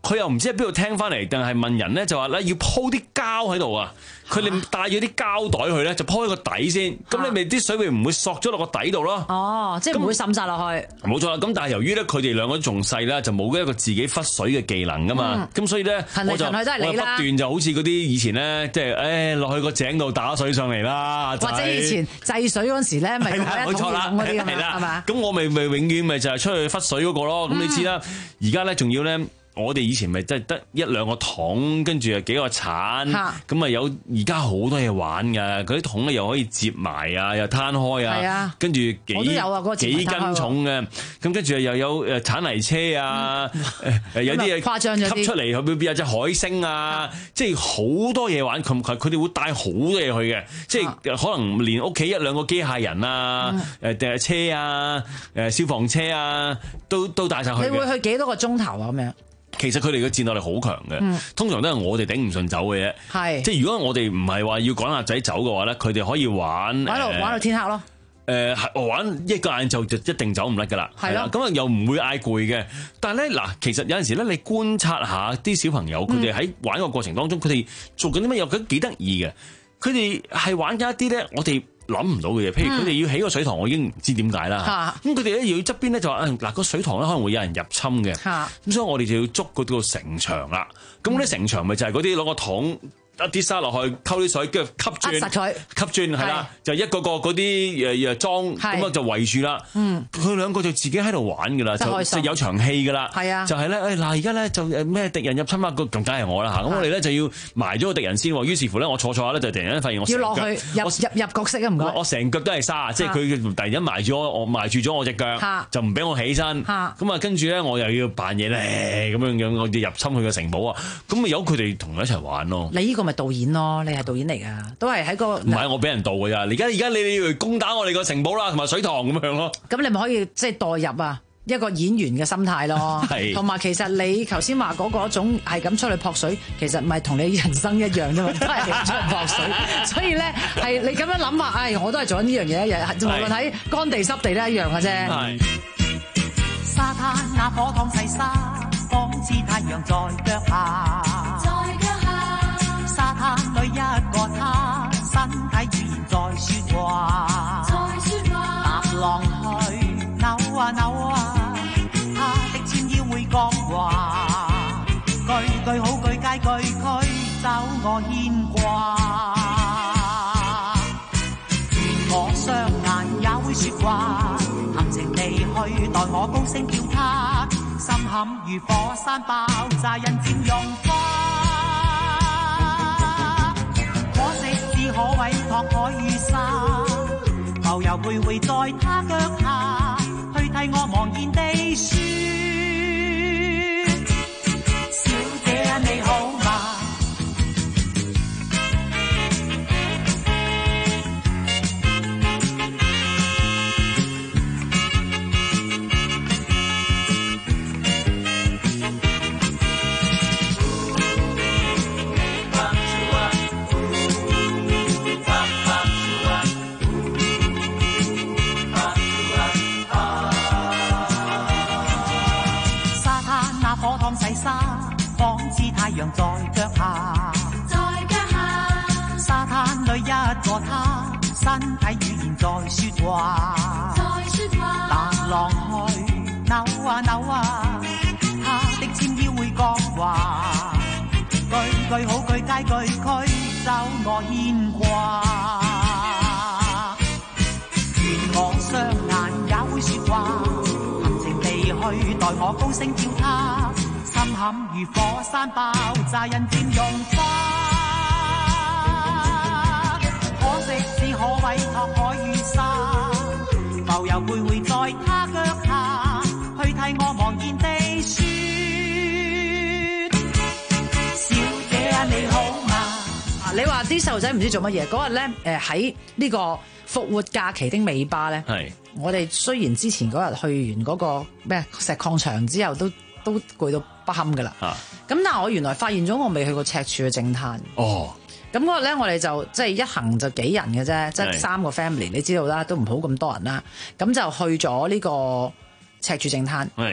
佢又唔知喺邊度聽翻嚟，定係問人咧就話咧要鋪啲膠喺度啊。佢哋帶咗啲膠袋去咧，就鋪喺個底先。咁你咪啲水咪唔會索咗落個底度咯。 哦，即係唔會滲晒落去。 冇錯啦。咁但係由於咧佢哋兩個都仲細啦，就冇一個自己揈水嘅技能噶嘛。咁、嗯、所以咧我就我不斷就好似嗰啲以前咧，即係誒落去個井度打水上嚟啦。 或者以前制水嗰時咧，咪冇錯啦，嗰啲咁樣係嘛？ 咁我咪咪永遠咪就係出去揈水嗰個咯。咁、嗯、你知啦，而家咧仲要咧。我哋以前咪即係得一兩個桶，跟住又幾個鏟，咁啊有而家好多嘢玩㗎。嗰啲桶咧又可以摺埋啊，又攤開啊，跟住幾幾斤重嘅，咁跟住又有誒鏟泥車啊，誒有啲嘢吸出嚟，佢會變有隻海星啊，即係好多嘢玩。佢佢哋會帶好多嘢去嘅，即係可能連屋企一兩個機械人啊，誒定係車啊，誒消防車啊，都都帶晒去。 你會去幾多個鐘頭啊？咁樣？ 其實佢哋嘅戰鬥力好強嘅，嗯、通常都係我哋頂唔順走嘅啫。係，即係如果我哋唔係話要趕阿仔走嘅話咧，佢哋可以玩玩到、呃、玩到天黑咯。 誒係、呃、玩一個晏晝就一定走唔甩㗎啦。係啦，咁啊又唔會嗌攰嘅。但係咧嗱，其實有陣時咧，你觀察下啲小朋友，佢哋喺玩個過程當中，佢哋做緊啲乜又覺得幾得意嘅。佢哋係玩緊一啲咧，我哋諗唔到嘅嘢，譬如佢哋要起個水塘，我已經唔知點解啦。咁佢哋咧要側邊咧就話，嗱個水塘咧可能會有人入侵嘅，咁所以我哋就要捉嗰個城牆啦。咁嗰啲城牆咪就係嗰啲攞個桶。一啲沙落去，溝啲水，跟住吸轉，吸轉係啦，就一個個嗰啲誒誒裝，咁啊就圍住啦。嗯，佢兩個就自己喺度玩噶啦，就就有場戲噶啦。係啊，就係咧，誒嗱，而家咧就誒咩敵人入侵啊，咁梗係我啦嚇。咁我哋咧就要埋咗個敵人先。於是乎咧，我坐坐下咧就突然間發現我要落去入入入角色啊！唔該， 我成腳都係沙，即係佢突然間埋咗我，埋住咗我隻腳，就唔俾我起身。咁啊，跟住咧我又要扮嘢咧，咁樣樣我哋入侵佢嘅城堡啊。咁咪由佢哋同佢一齊玩咯。 你呢個咪導演咯？你係導演嚟噶，都係喺個唔係我俾人導噶咋。而家而家你哋要攻打我哋個城堡啦，同埋水塘咁樣咯。 咁你咪可以即係代入啊一個演員嘅心態咯。係，同埋其實你頭先話嗰嗰種係咁出去撲水，其實唔係同你人生一樣啫嘛，都係出去撲水。所以咧係你咁樣諗下，唉，我都係做緊呢樣嘢一樣，無論喺乾地濕地都一樣嘅啫。係。 沙灘那火燙細沙，仿似太陽在腳下。沙灘裏一個他，身體語言在説話，踏浪去扭啊扭啊，他的纖腰會講話，句句好句皆句區，走我牽掛。願我雙眼也會説話，含情地去待我高聲叫他，心坎如火山爆炸，人漸融化。可委託海與沙，浮游徘徊在他腳下，去替我茫然地説，小姐你好嗎？細沙仿似太陽在腳下，在腳下。沙灘裏一個他，身體語言在説話，在説話。踏浪去扭啊扭啊，他的纖腰會講話，句句好句皆句區，走我牽掛。願我雙眼也會説話，含情地去待我高聲叫他。心坎如火山爆炸，人漸融化。可惜只可委託海與沙，浮游徘徊在他腳下，去替我茫然地説，小姐啊你好嗎？ 你話啲細路仔唔知做乜嘢嗰日咧？誒喺呢個復活假期的尾巴咧，係我哋雖然之前嗰日去完嗰個咩石礦場之後都。都攰到不堪噶啦，咁、啊、但係我原來發現咗我未去過赤柱嘅正灘。哦，咁嗰日咧我哋就即係一行就幾人嘅啫，即係三個 family，你知道啦，都唔好咁多人啦。咁就去咗呢個赤柱正灘。係，咁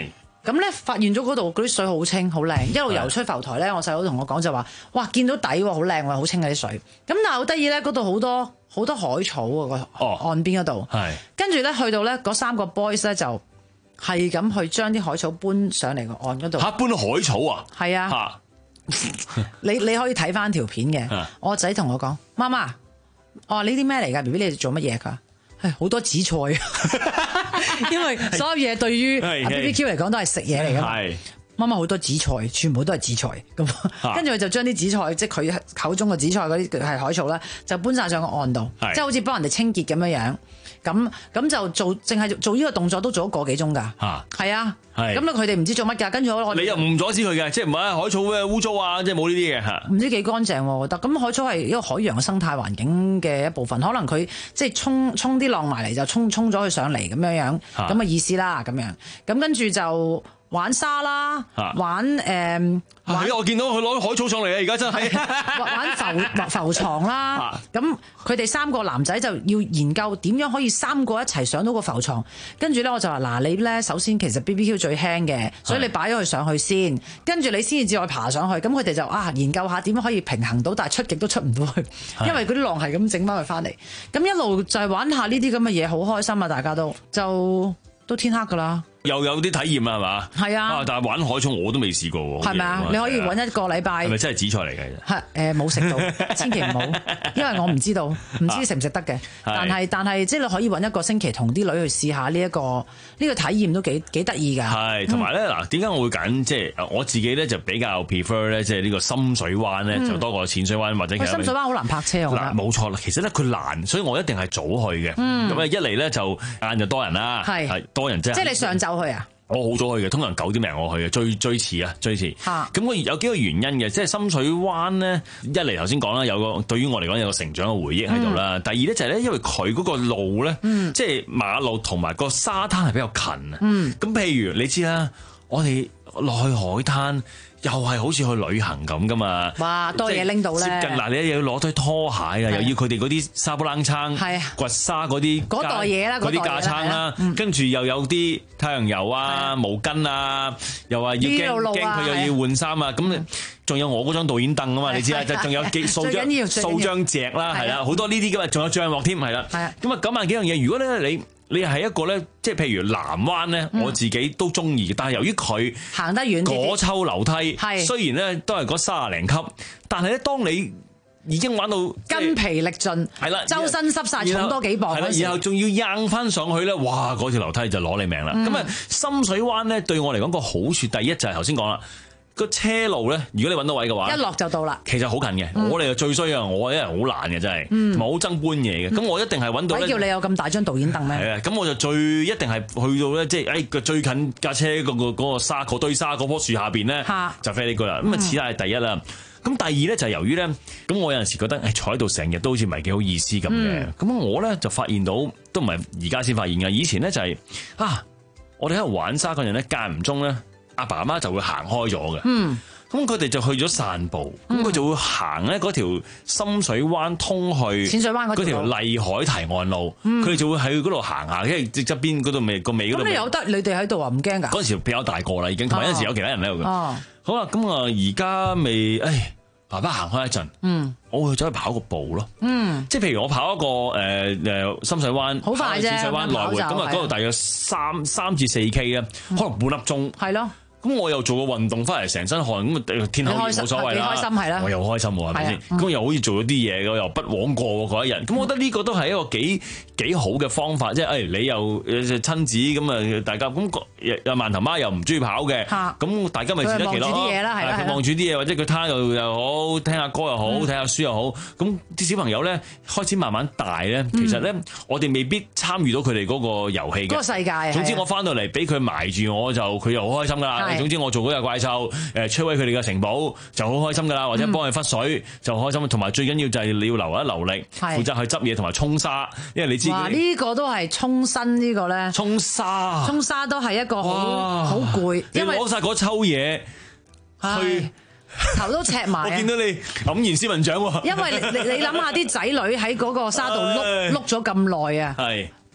咁咧發現咗嗰度嗰啲水好清好靚，一路游出浮台咧，我細佬同我講就話：哇，見到底喎，好靚喎，好清嘅啲水。咁但係好得意咧，嗰度好多好多海草啊，個岸邊嗰度。係、哦。跟住咧去到咧嗰三個 boys 咧就係咁去將啲海草搬上嚟個岸嗰度。嚇！搬到海草啊？係啊。嚇！你你可以睇翻條片嘅。我仔同我講：媽媽，我話呢啲咩嚟㗎 ？B B 你哋做乜嘢㗎？係好多紫菜，因為所有嘢對於 B B Q 嚟講都係食嘢嚟㗎嘛。媽媽好多紫菜，全部都係紫菜咁，跟住佢就將啲紫菜，即係佢口中嘅紫菜嗰啲係海草啦，就搬晒上個岸度，即係好似幫人哋清潔咁樣樣。咁咁就做，淨係做呢個動作都做咗個幾鐘㗎。嚇，係啊，咁咧佢哋唔知做乜㗎，跟住我你又唔阻止佢嘅，即係唔係海草嘅污糟啊，即係冇呢啲嘅嚇。 唔知幾乾淨喎，我覺得。咁海草係一個海洋嘅生態環境嘅一部分，可能佢即係衝衝啲浪埋嚟就衝衝咗佢上嚟咁樣樣，咁嘅意思啦，咁樣。咁跟住就玩沙啦，玩誒，呃玩我見到佢攞海草上嚟啊！而家真係玩浮浮床啦。咁佢哋三個男仔就要研究點樣可以三個一齊上到個浮床。跟住咧我就話嗱，你咧首先其實 B B Q 最輕嘅，所以你擺咗佢上去先，跟住你先至再爬上去。咁佢哋就啊研究下點樣可以平衡到，但係出極都出唔到去，因為嗰啲浪係咁整翻佢翻嚟。咁一路就係玩下呢啲咁嘅嘢，好開心啊！大家都就都天黑噶啦。 又有啲體驗啊，係嘛？係啊，啊！但係玩海草我都未試過喎。係咪啊？你可以揾一個禮拜。係咪真係紫菜嚟嘅？ 係誒，冇食到，千祈唔好，因為我唔知道，唔知食唔食得嘅。但係但係，即係你可以揾一個星期同啲女去試下呢一個呢個體驗都幾幾得意㗎。係，同埋咧嗱，點解我會揀即係我自己咧就比較 prefer 咧，即係呢個深水灣咧就多過淺水灣或者。深水灣好難泊車我覺得。 嗱，冇錯啦，其實咧佢難，所以我一定係早去嘅。咁啊，一嚟咧就晏就多人啦，係多人即係。即係你上晝去啊？我好早去嘅，通常九點零我去嘅，最最遲啊，最遲。嚇！咁我有幾個原因嘅，即係深水灣咧，一嚟頭先講啦，有個對於我嚟講有個成長嘅回憶喺度啦。嗯、第二咧就係咧，因為佢嗰個路咧，嗯、即係馬路同埋個沙灘係比較近啊。嗯。咁譬如你知啦，我哋落去海灘。又係好似去旅行咁噶嘛？哇！多嘢拎到咧。接近嗱，你又要攞堆拖鞋啊，又要佢哋嗰啲沙煲冷撐、掘沙嗰啲嗰袋嘢啦，嗰啲架撐啦，跟住又有啲太陽油啊、毛巾啊，又話要驚驚佢又要換衫啊，咁仲有我嗰張導演凳啊嘛，你知啦，就仲有幾數張數張席啦，係啦，好多呢啲噶嘛，仲有帳幕添，係啦。係啊。咁啊，九萬幾樣嘢，如果咧你。你係一個咧，即係譬如南灣咧，嗯、我自己都中意，但係由於佢行得遠啲，嗰抽樓梯，雖然咧都係嗰三廿零級，但係咧當你已經玩到筋疲力盡，係啦，周身濕晒，重多幾磅，係啦，然後仲要硬翻上去咧，哇！嗰條樓梯就攞你命啦。咁啊、嗯，深水灣咧對我嚟講個好處，第一就係頭先講啦。個車路咧，如果你揾到位嘅話，一落就到啦。其實好近嘅，嗯、我哋就最衰啊！我一人好懶嘅真係，同埋好憎搬嘢嘅。咁、嗯、我一定係揾到咧。鬼叫你有咁大張導演凳咩？係啊，咁我就最一定係去到咧，即係誒個最近架車嗰、嗰個嗰個沙嗰堆沙嗰棵樹下邊咧，哈就飛呢句啦。咁啊，此乃係第一啦。咁第二咧就係由於咧，咁我有陣時覺得誒坐喺度成日都好似唔係幾好意思咁嘅。咁、嗯、我咧就發現到，都唔係而家先發現嘅。以前咧就係、是、啊，我哋喺度玩沙嗰陣咧，間唔中咧。阿爸阿媽就會行開咗嘅，咁佢哋就去咗散步，咁佢、嗯、就會行咧嗰條深水灣通去淺水灣嗰條麗海堤岸路，佢哋、嗯、就會喺嗰度行下，因為側邊嗰度尾個尾嗰度。咁你有得你哋喺度啊？唔驚㗎？嗰陣時比較大個啦，已經同埋有陣時有其他人喺度嘅。哦、好啦，咁啊而家未，誒爸爸行開一陣，嗯，我會走去跑個步咯，嗯，即係譬如我跑一個誒誒、呃、深水灣，好快啫，淺水灣來回，咁啊嗰度大約三三至四 K 啊，可能半粒鐘，係咯。咁我又做個運動翻嚟，成身汗，咁啊天口熱冇所謂啦，開心係啦，我又開心喎，係咪先？咁又好似做咗啲嘢，我又不枉過嗰一日。咁我覺得呢個都係一個幾幾好嘅方法，即係誒你又親子咁啊，大家咁阿饅頭媽又唔中意跑嘅，咁大家咪自得其樂咯。佢望住啲嘢，或者佢攤又又好，聽下歌又好，睇下書又好。咁啲小朋友咧開始慢慢大咧，其實咧我哋未必參與到佢哋嗰個遊戲嘅。嗰個世界。總之我翻到嚟俾佢埋住我就，佢又好開心㗎啦。總之我做嗰隻怪獸，誒摧毀佢哋嘅城堡就好開心噶啦，或者幫佢忽水就開心。同埋最緊要就係你要留一留力，負責去執嘢同埋沖沙，因為你知。哇！呢個都係沖身呢個咧。沖沙。沖沙都係一個好好攰，因為攞晒嗰抽嘢去頭都赤埋。我見到你黯然斯文獎喎。因為你你諗下啲仔女喺嗰個沙度碌碌咗咁耐啊。係。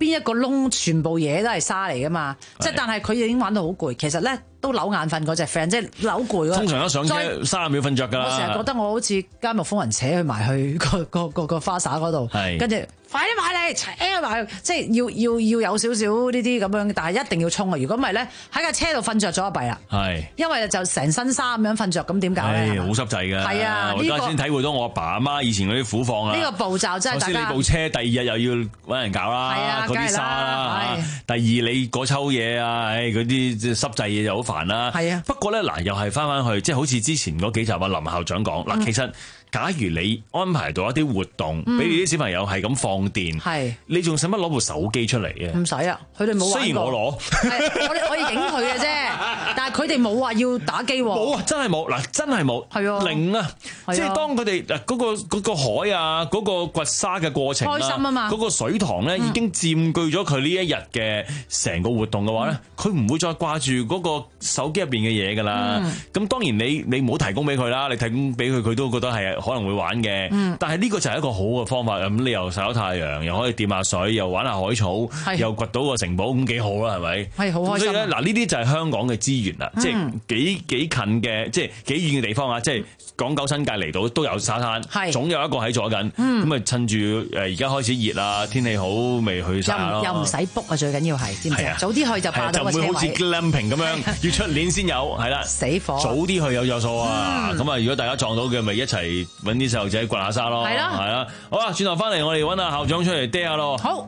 邊一個窿全部嘢都係沙嚟噶嘛，即係但係佢已經玩到好攰，其實咧都扭眼瞓嗰隻 friend， 即係扭攰咯。 通常一上車三十秒瞓着㗎啦。 我成日覺得我好似監獄風雲扯佢埋去個個個個花灑嗰度，跟住快啲埋嚟，扯埋去，即係要要要有少少呢啲咁樣，但係一定要衝啊！如果唔係咧，喺架車度瞓着咗就弊啦。係，因為就成身沙咁樣瞓着，咁點搞咧？ 好濕滯㗎。係啊，我而家先體會到我阿爸阿媽以前嗰啲苦況啦。 呢個步驟真係大家。首先你部車第二日又要揾人搞啦，嗰啲沙啦。第二你嗰抽嘢啊，唉嗰啲濕滯嘢就好煩啦。係啊。不過咧嗱，又係翻返去，即係好似之前嗰幾集啊，林校長講嗱，其實。假如你安排到一啲活動，俾、嗯、你啲小朋友係咁放電，係你仲使乜攞部手機出嚟嘅？唔使啊，佢哋冇玩過。雖然我攞，我哋可以影佢嘅啫，但係佢哋冇話要打機喎。冇啊，真係冇嗱，真係冇，係啊，零啊，即係當佢哋嗱嗰個嗰、嗰個海啊，嗰、嗰個掘沙嘅過程啊，開心啊嘛，嗰個水塘咧已經佔據咗佢呢一日嘅成個活動嘅話咧，佢、嗯、唔會再掛住嗰個手機入邊嘅嘢㗎啦。咁、嗯、當然你你唔好提供俾佢啦，你提供俾佢，佢都覺得係。可能會玩嘅，嗯、但係呢個就係一個好嘅方法。咁你又曬咗太陽，又可以掂下水，又玩下海草，又掘到個城堡，咁幾好啦，係咪？係好開心。所以咧，嗱呢啲就係香港嘅資源啦、嗯，即係幾幾近嘅，即係幾遠嘅地方啊！即係港九新界嚟到都有沙灘，總有一個喺左緊。咁、嗯、啊，趁住誒而家開始熱啦，天氣好，未去晒咯。又唔使 book 啊，最緊要係知唔知啊？早啲去就霸到個車位。就唔會好似 glamping 咁樣，要出年先有，係啦。死火！早啲去有著數啊！咁、嗯、啊，如果大家撞到嘅，咪一齊。揾啲細路仔掘下沙咯，係啦，係啦，好啦，轉頭翻嚟，我哋揾下校長出嚟嗲下咯。好。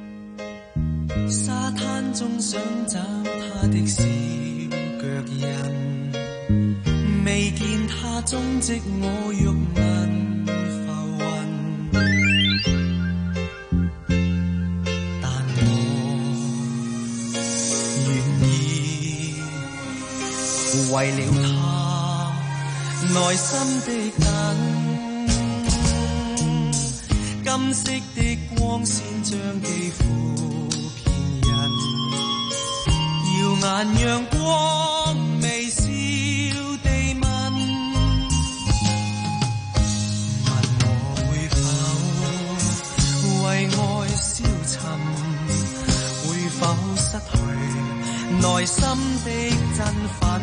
沙灘中想找他的小腳印，未見他蹤跡，我欲問浮雲，但我願意為了他內心的等。金色的光線將肌膚遍印，耀眼陽光微笑地問，問我會否為愛消沉，會否失去內心的振奮？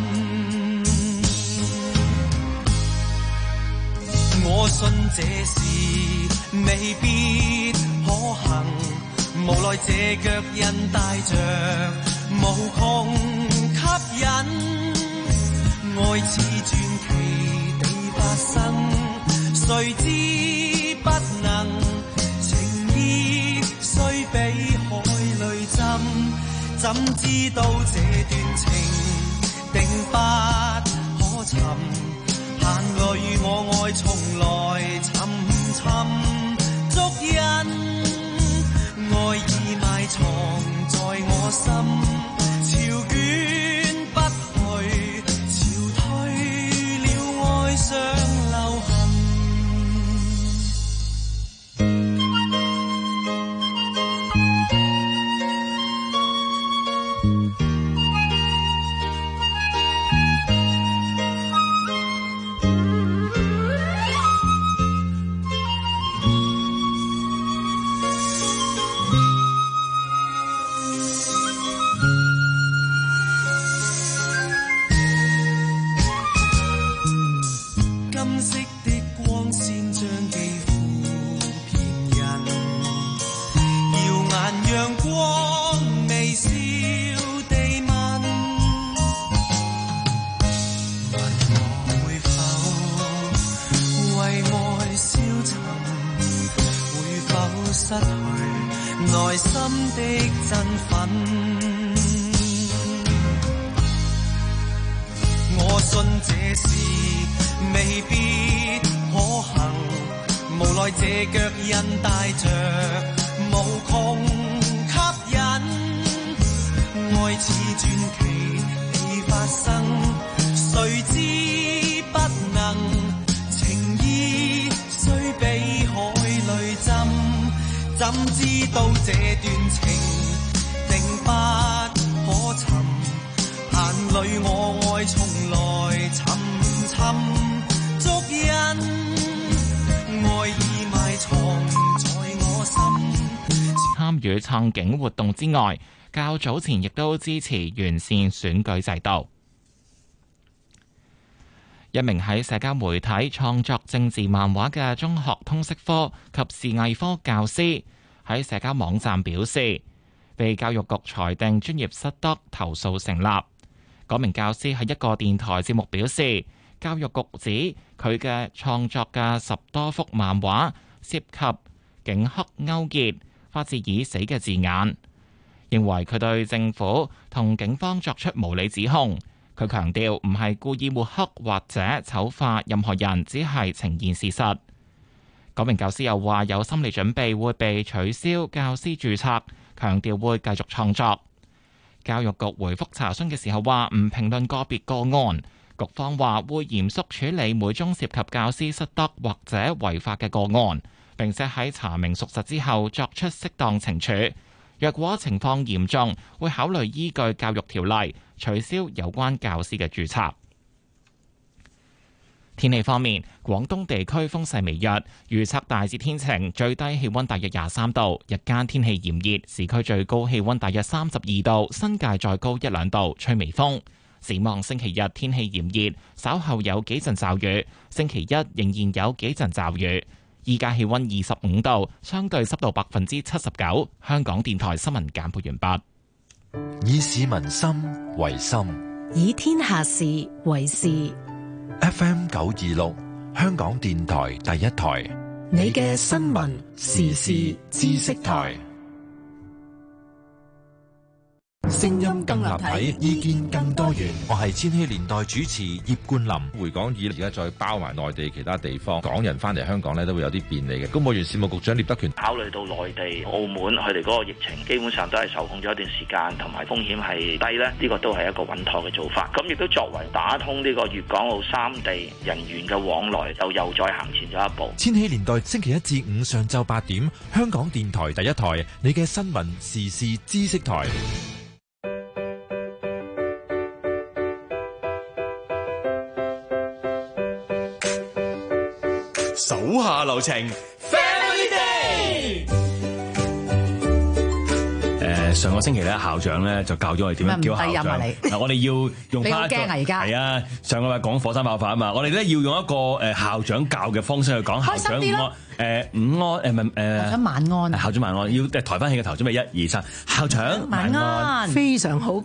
我信這事未必可行，無奈這腳印帶着無窮吸引，愛似傳奇地發生，誰知不能，情意雖比海淚浸，怎知道這段情定不可尋，眼淚我愛從來沉沉足印，愛已埋藏在我心，潮捲不去，潮退了愛上留痕。 與撐警活動之外，較早前亦都支持完善選舉制度。一名喺社交媒體創作政治漫畫嘅中學通識科及視藝科教師喺社交網站表示，被教育局裁定專業失德，投訴成立。嗰名教師喺一個電台節目表示，教育局指佢嘅創作嘅十多幅漫畫涉及警黑勾結、法治已死嘅字眼，認為佢對政府同警方作出無理指控。佢強調唔係故意抹黑或者醜化任何人，只係呈現事實。嗰名教師又話有心理準備會被取消教師註冊，強調會繼續創作。教育局回覆查詢嘅時候話唔評論個別個案，局方話會嚴肅處理每宗涉及教師失德或者違法嘅個案，並且喺查明屬實之後作出適當懲處。若果情況嚴重，會考慮依據教育條例取消有關教師嘅註冊。天氣方面，廣東地區風勢微弱，預測大致天晴，最低氣溫大約廿三度，日間天氣炎熱，市區最高氣溫大約三十二度，新界再高一兩度，吹微風。展望星期日天氣炎熱，稍後有幾陣驟雨，星期一仍然有幾陣驟雨。依家氣溫二十五度，相對濕度百分之七十九。香港電台新聞簡報完畢。 以市民心為心， 以天下事為事。 F M 九二六，香港電台第一台， 你嘅新聞時事知識台。 聲音更立體，意見更多元。我係千禧年代主持葉冠霖。 回港易而家再包埋內地其他地方，港人翻嚟香港咧都會有啲便利嘅。公務員事務局長聶德權考慮到內地、澳門佢哋嗰個疫情基本上都係受控咗一段時間，同埋風險係低咧，呢個都係一個穩妥嘅做法。咁亦都作為打通呢個粵港澳三地人員嘅往來，就又再行前咗一步。 千禧年代星期一至五上晝八點，香港電台第一台，你嘅新聞時事知識台。 手下留情 ，Family Day。誒，上個星期咧，校長咧就教咗我哋點樣叫校長。嗱，我哋要用翻一個係啊，上個禮拜講火山爆發啊嘛，我哋咧要用一個誒校長教嘅方式去講校長午安。誒午安誒唔係誒校長晚安。校長晚安，要抬翻起個頭，準備一二三，校長晚安， 非常好。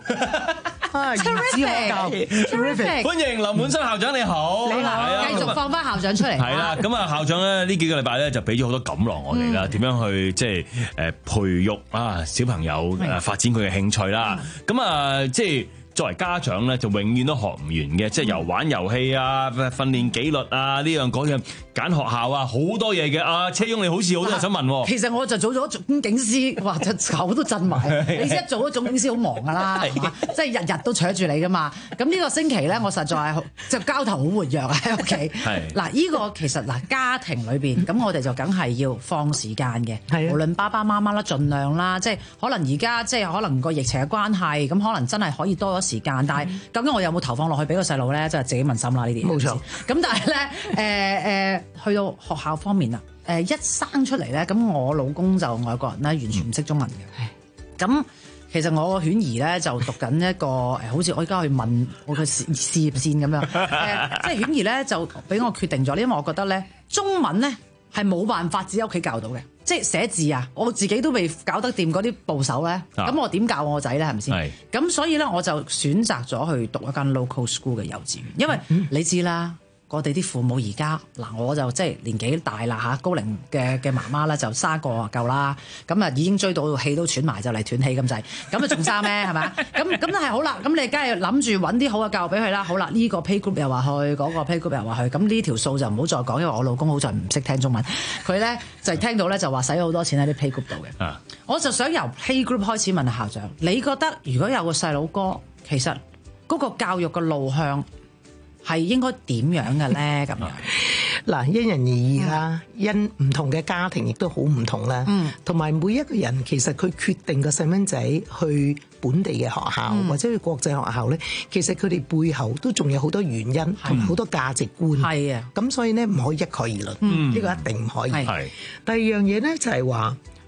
Terrific， Terrific， 歡迎林滿生校長，你好， 你好，繼續放翻校長出嚟。 係啦，咁啊校長咧呢幾個禮拜咧就俾咗好多錦囊我哋啦，點樣去即係誒培育啊小朋友誒發展佢嘅興趣啦。咁啊即係作為家長咧，就永遠都學唔完嘅，即係由玩遊戲啊、訓練紀律啊呢樣嗰樣，揀學校啊，好多嘢嘅。啊，車翁你好似好多人想問。 其實我就做咗總警司，哇！隻手都震埋。你知一做咗總警司好忙噶啦，係嘛？即係日日都扯住你噶嘛。咁呢個星期咧，我實在係就交頭好活躍啊喺屋企。係嗱，呢個其實嗱家庭裏邊，咁我哋就梗係要放時間嘅。係無論爸爸媽媽啦，盡量啦，即係可能而家即係可能個疫情嘅關係，咁可能真係可以多咗時間，但係究竟我有冇投放落去俾個細路咧？真係自己問心啦呢啲。冇錯。咁但係咧，誒誒，去到學校方面啦，誒一生出嚟咧，咁我老公就外國人咧，完全唔識中文嘅。咁其實我個犬兒咧就讀緊一個誒，好似我而家去問我嘅事事業線咁樣。誒，即係犬兒咧就俾我決定咗，因為我覺得咧中文咧係冇辦法自己屋企教到嘅。即係寫字啊！我自己都未搞得掂嗰啲部首咧，咁、啊、我點教我個仔咧？係咪先？咁所以咧，我就選擇咗去讀一間 local school 嘅幼稚園，因為你知啦。我哋啲父母而家嗱，我就即係年紀大啦嚇，高齡嘅嘅媽媽咧就生個夠啦，咁啊已經追到氣都喘埋就嚟斷氣咁滯，咁啊仲生咩係咪？咁咁都係好啦，咁你梗係諗住揾啲好嘅教育俾佢啦。好啦，呢、這個 play group 又話去，嗰、那個 play group 又話去，咁呢條數就唔好再講，因為我老公好在唔識聽中文，佢咧就聽到咧就話使咗好多錢喺啲 play group 度嘅。啊、我就想由 play group 開始問下校長，你覺得如果有個細佬哥，其實嗰個教育嘅路向係應該點樣嘅咧？咁樣嗱，因人而異啦，因唔同嘅家庭亦都好唔同啦。嗯，同埋每一個人其實佢決定個細蚊仔去本地嘅學校、嗯、或者去國際學校咧，其實佢哋背後都仲有好多原因同埋好多價值觀。係啊，咁所以咧唔可以一概而論。嗯，呢個一定唔可以。係。第二樣嘢咧就係話，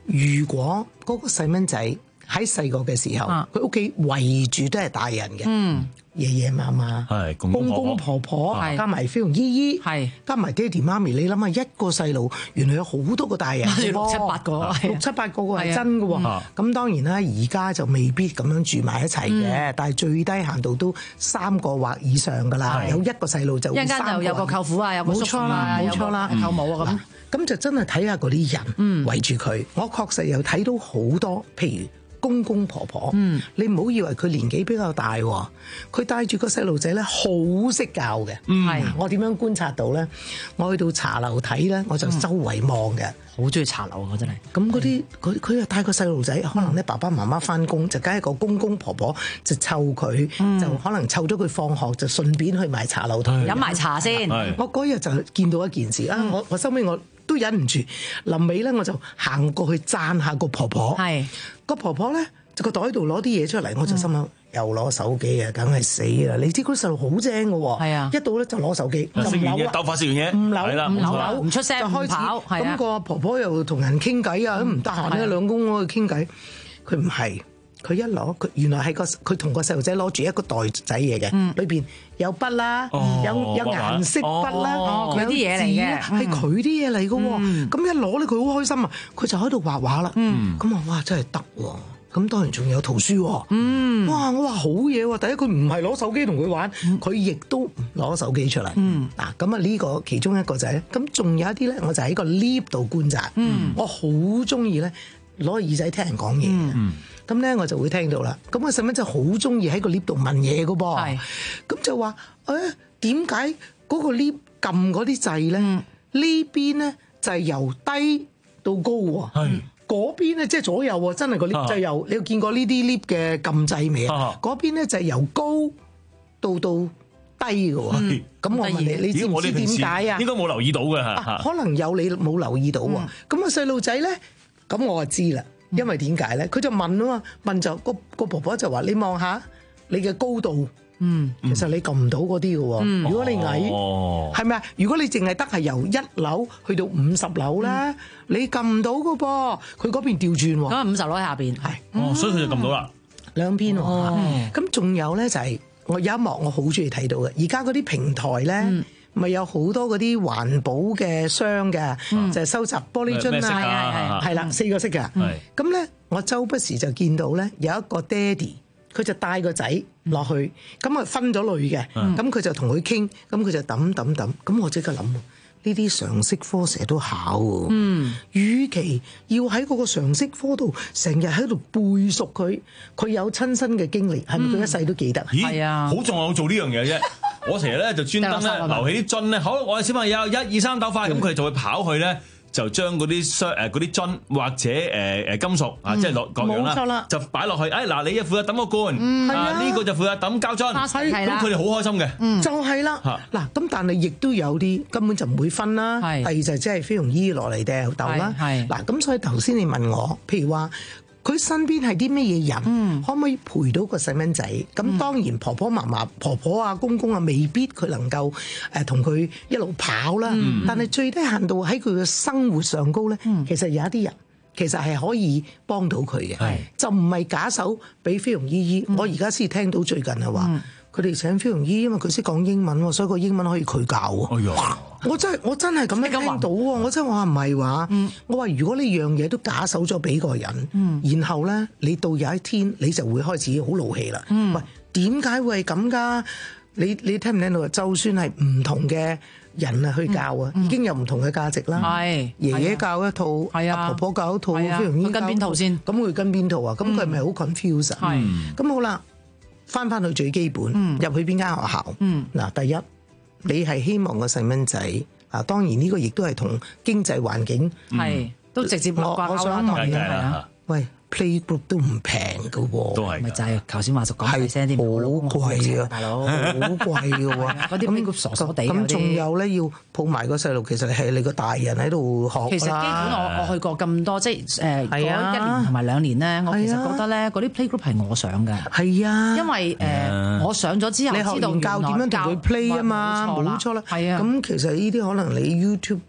如果嗰個細蚊仔喺細個嘅時候，佢屋企圍住都係大人嘅。嗯。爺爺嫲嫲、 係公公公婆婆，加埋菲傭姨姨，加埋爹哋媽咪，你諗下一個細路，原來有好多個大人， 六七八個， 六七八個個係真嘅喎。咁當然啦，而家就未必咁樣住埋一齊嘅，但係最低限度都三個或以上㗎啦。有一個細路就一陣間就有個舅父啊，有個叔父啊， 冇錯啦， 舅母啊咁。咁就真係睇下嗰啲人圍住佢。我確實又睇到好多，譬如公公婆婆，嗯、你唔好以為佢年紀比較大，佢帶住個細路仔咧，好識教嘅。係、嗯、我點樣觀察到咧？我去到茶樓睇咧，我就周圍望嘅， 好中意茶樓我真係。 咁嗰啲佢佢又帶個細路仔，可能咧爸爸媽媽翻工，就梗係個公公婆婆就湊佢，嗯、就可能湊咗佢放學，就順便去埋茶樓同佢飲埋茶先。 我嗰日就見到一件事啊！我我收尾我。都忍唔住，臨尾咧我就行過去讚下個婆婆。係個婆婆咧，就個袋度攞啲嘢出嚟，我就心諗又攞手機啊，梗係死啦！你知嗰細路好精嘅喎，係啊，一到咧就攞手機， 食完嘢鬥快食完嘢， 唔扭唔扭唔出聲， 就開始跑。 咁個婆婆又同人傾偈啊，都唔得閒咧，兩公婆去傾偈。佢唔係。佢一攞佢原來係個佢同個細路仔攞住一個袋仔嘢嘅，裏邊有筆啦，有有顏色筆啦， 佢啲嘢嚟嘅， 係佢啲嘢嚟嘅喎。咁一攞咧，佢好開心啊！佢就喺度畫畫啦。咁啊，哇，真係得喎！咁當然仲有圖書喎。哇！我話好嘢喎！第一佢唔係攞手機同佢玩，佢亦都唔攞手機出嚟。嗱，咁啊呢個其中一個就係咧，咁仲有一啲咧，我就喺個 lift 度觀察。我好中意咧攞個耳仔聽人講嘢。咁咧我就會聽到啦。咁個細蚊仔好中意喺個 lift 度問嘢嘅噃。咁就話誒點解嗰個 lift 撳嗰啲掣咧？呢邊咧就係由低到高喎。嗰邊咧即係左右喎，真係個 lift 就由你有見過呢啲 lift 嘅撳掣未啊？嗰邊咧就係由高到到低嘅喎。咁我問你，你知唔知點解啊？ 應該冇留意到嘅嚇。 可能有你冇留意到喎。咁個細路仔咧，咁我就知啦。因為點解咧？佢就問啊嘛，問就個個婆婆就話：你望下你嘅高度，嗯，其實你撳唔到嗰啲嘅喎。如果你矮，係咪啊？如果你淨係得係由一樓去到五十樓咧，你撳唔到嘅噃。佢嗰邊調轉喎。 咁五十樓喺下邊，係哦，所以佢就撳到啦。 兩邊喎。咁仲有咧就係我有一幕我好中意睇到嘅。而家嗰啲平台咧。咪有好多嗰啲環保嘅箱嘅，就係收集玻璃樽啊，係啦，四個色嘅。咁咧，我周不時就見到咧有一個爹哋，佢就帶個仔落去，咁啊分咗類嘅，咁佢就同佢傾，咁佢就揼揼揼，咁我即刻諗，呢啲常識科成日都考喎。嗯，與其要喺嗰個常識科度成日喺度背熟佢，佢有親身嘅經歷，係咪佢一世都記得？ 咦，好重要做呢樣嘢啫。我成日咧就專登咧留起啲樽咧，好，我哋小朋友一二三鬥快，咁佢哋就會跑去咧，就將嗰啲箱誒嗰啲樽或者誒誒金屬啊，即係落各樣啦，就擺落去。誒嗱，你一負責抌個罐，啊呢個就負責抌膠樽，咁佢哋好開心嘅， 就係啦。嗱，咁但係亦都有啲根本就唔會分啦。第二就即係菲傭姨落嚟掉豆啦。嗱，咁所以頭先你問我，譬如話。佢身邊係啲乜嘢人？嗯、可唔可以陪到個細蚊仔？咁、嗯、當然婆婆嫲嫲、婆婆啊、公公啊，未必佢能夠誒同佢一路跑啦。嗯、但係最低限度喺佢嘅生活上高咧，嗯、其實有一啲人其實係可以幫到佢嘅，是就唔係假手俾菲傭姨姨。嗯、我而家先聽到最近係話。嗯佢哋請菲傭姨，因為佢識講英文喎，所以個英文可以佢教喎。哎呀！我真係我真係咁樣聽到喎，我真係我話唔係話，嗯、我話如果你樣嘢都假手咗俾個人，嗯、然後咧你到有一天你就會開始好怒氣啦。嗯、喂，點解會係咁㗎？你你聽唔聽到啊？就算係唔同嘅人啊去教啊，嗯嗯、已經有唔同嘅價值啦。係爺爺教一套，阿婆婆教一套，菲傭姨跟邊套先？ 咁佢跟邊套啊？咁佢係咪好 confuse 啊？係咁好啦。翻翻去最基本，入、嗯、去邊間學校？嗱、嗯，第一，你係希望個細蚊仔啊，當然呢個亦都係同經濟環境係、嗯、都直接掛鈎啦。我想問你啊， 喂。Playgroup 都唔平㗎喎， 都係咪就係頭先話就講大聲啲， 好貴啊，大佬，好貴㗎喎。 嗰啲 Playgroup 傻傻地咁仲有咧，要抱埋個細路，其實係你個大人喺度學啦。 其實基本我我去過咁多，即係誒嗰一年同埋兩年咧，我其實覺得咧嗰啲 Playgroup 係我上嘅。係啊，因為誒我上咗之後，你學完教點樣同佢 play 啊嘛，冇錯啦。係啊，咁其實呢啲可能你 YouTube。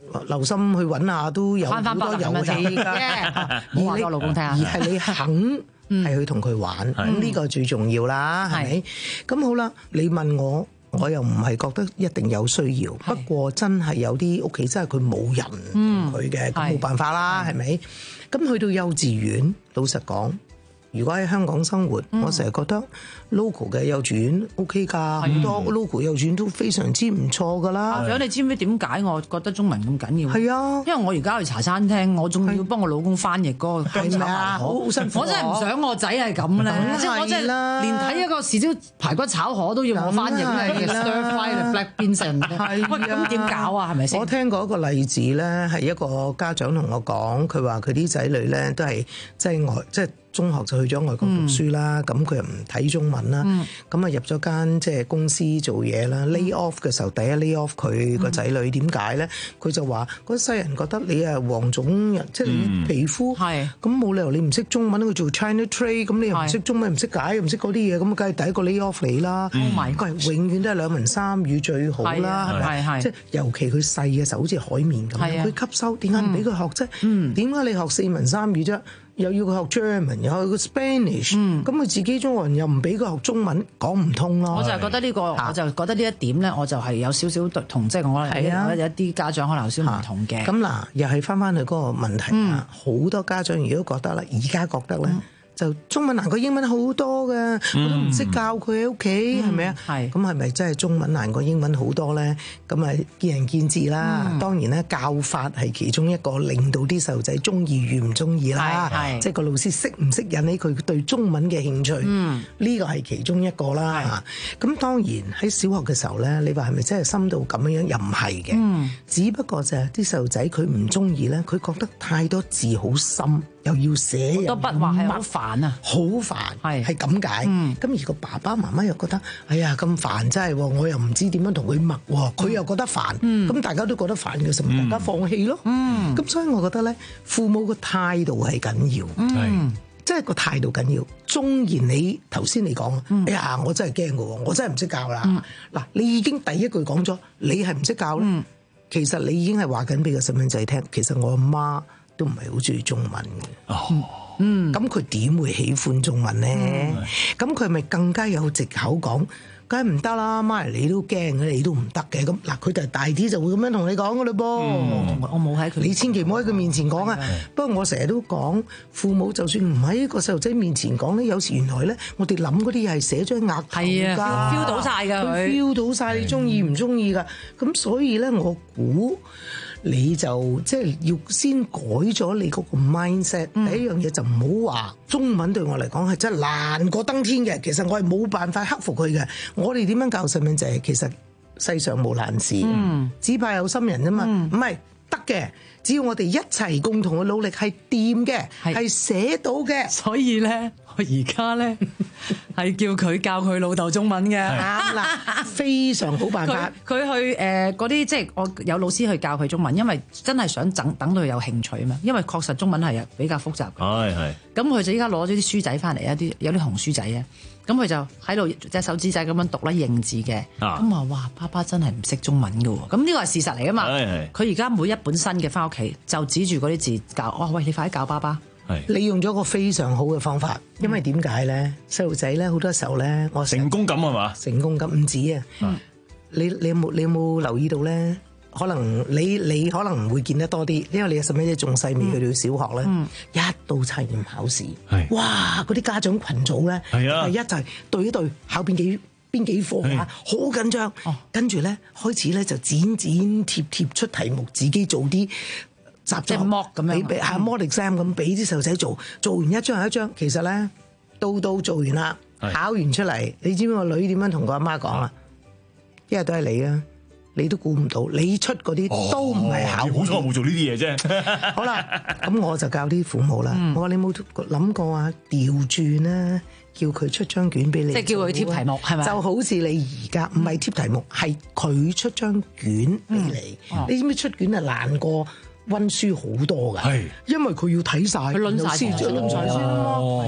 留心去揾下都有好多遊戲㗎。 冇話俾我老公聽啊， 而係你肯係去同佢玩，咁呢個最重要啦，係咪？咁好啦，你問我。我又唔係覺得一定有需要，不過真係有啲屋企真係佢冇人同佢嘅，咁冇辦法啦，係咪？咁去到幼稚園，老實講，如果喺香港生活，嗯、我成日覺得 local 嘅幼稚園 OK 㗎，好、嗯、多 local 幼稚園都非常之唔錯㗎啦。 咁你知唔知點解我覺得中文咁緊要？ 係啊，因為我而家去茶餐廳，我仲要幫我老公翻譯嗰個薑炒排河，好辛苦。我真係唔想我仔係咁咧，即係我真係連睇一個豉椒排骨炒河都要我翻譯咧。Stir fry black beans and 喂，咁點搞啊？係咪先？ 我聽過一個例子咧，係一個家長同我講，佢話佢啲仔女咧都係即係外即係。中學就去咗外國讀書啦，咁佢又唔睇中文啦，咁啊入咗間即係公司做嘢啦。lay off 嘅時候，第一 lay off 佢個仔女，點解咧？佢就話嗰世人覺得你係黃種人，即係你皮膚，咁冇理由你唔識中文，佢做 China trade，咁你又唔識中文，唔識解，又唔識嗰啲嘢，咁梗係第一個 lay off 你啦。佢係永遠都係兩文三語最好啦，係咪？即係尤其佢細嘅時候，好似海綿咁，佢吸收，點解唔俾佢學啫？點解你學四文三語啫？又要佢學 German，又要佢 Spanish，咁佢、嗯、自己中國人又唔俾佢學中文，講唔通咯。 我就係覺得呢、呢個，我就覺得呢一點咧，我就係有少少同即係我哋有一啲家長可能有少少唔同嘅。 咁嗱，又係翻翻去嗰個問題啊！好、嗯、多家長如果覺得啦，而家覺得咧。嗯就中文難過英文好多嘅，嗯、我都唔識教佢喺屋企，係咪啊？係。咁係咪真係中文難過英文好多咧？咁啊見仁見智啦。嗯、當然咧，教法係其中一個令到啲細路仔中意與唔中意啦。係。即係個老師識唔識引起佢對中文嘅興趣？嗯。呢個係其中一個啦。咁當然喺小學嘅時候咧，你話係咪真係深到咁樣樣？又唔係嘅。嗯。只不過就係啲細路仔佢唔中意咧，佢覺得太多字好深。又要寫好多筆畫係好煩啊， 好煩係係咁解。咁而個爸爸媽媽又覺得，哎呀咁煩真係，我又唔知點樣同佢默，佢又覺得煩。咁大家都覺得煩嘅時候，大家放棄咯。咁所以我覺得咧，父母個態度係緊要，即係個態度緊要。縱然你頭先你講，哎呀我真係驚㗎，我真係唔識教啦。嗱，你已經第一句講咗，你係唔識教咧，其實你已經係話緊俾個細蚊仔聽，其實我阿媽都唔係好中意中文嘅，哦，嗯，咁佢點會喜歡中文咧？咁佢咪更加有藉口講，梗係唔得啦，媽你都驚嘅，你都唔得嘅。咁嗱，佢就大啲就會咁樣同你講嘅嘞噃。 我冇喺佢， 你千祈唔好喺佢面前講啊。不過我成日都講，父母就算唔喺個細路仔面前講咧，有時原來咧，我哋諗嗰啲嘢係寫咗喺額頭㗎 ，feel 到晒㗎， 佢 feel 到晒你中意唔中意㗎。咁所以咧，我估。你就即係要先改咗你嗰個 mindset、嗯。第一樣嘢就唔好話中文對我嚟講係真係難過登天嘅，其實我係冇辦法克服佢嘅。我哋點樣教細蚊仔？其實世上冇難事，嗯、只怕有心人啫嘛。唔係得嘅，只要我哋一齊共同嘅努力係掂嘅，係寫到嘅。 所以咧。我而家咧係叫佢教佢老豆中文嘅， 啱啦，非常好辦法。 佢去誒嗰啲即係我有老師去教佢中文，因為真係想等等到佢有興趣啊嘛。因為確實中文係比較複雜嘅。係係。咁佢就依家攞咗啲書仔翻嚟，一啲有啲紅書仔啊。咁佢就喺度隻手指仔咁樣讀啦，認字嘅。咁啊，哇！爸爸真係唔識中文㗎喎。咁呢個係事實嚟㗎嘛。佢而家每一本新嘅翻屋企，就指住嗰啲字教。哇！喂，你快啲教爸爸。 你用咗個非常好嘅方法，因為點解咧？細路仔咧好多時候咧，我成功感係嘛？ 成功感唔止啊！嗯、你你有冇你有冇留意到咧？可能你你可能唔會見得多啲，因為你嘅細蚊仔仲細未去到小學咧，嗯、一到測驗考試，是哇！嗰啲家長群組咧，係啊，第一就係對一對考邊幾邊幾課啊，好緊張。哦、跟住咧開始咧就剪剪貼貼出題目，自己做啲。即係 mock 咁樣，俾係 mock exam 咁，俾啲細路仔做，做完一張又一張。其實咧，到到做完啦，考完出嚟，你知唔知個女點樣同個阿媽講啊？一日都係你啊，你都估唔到，你出嗰啲都唔係考。 好彩我冇做呢啲嘢啫。 好啦，咁我就教啲父母啦。我話你冇諗過啊？調轉啦，叫佢出張卷俾你， 即係叫佢貼題目係咪？ 就好似你而家唔係貼題目，係佢出張卷俾你。你知唔知出卷係難過？溫書好多㗎，因為佢要睇晒， 佢論晒先，論晒先咯。 我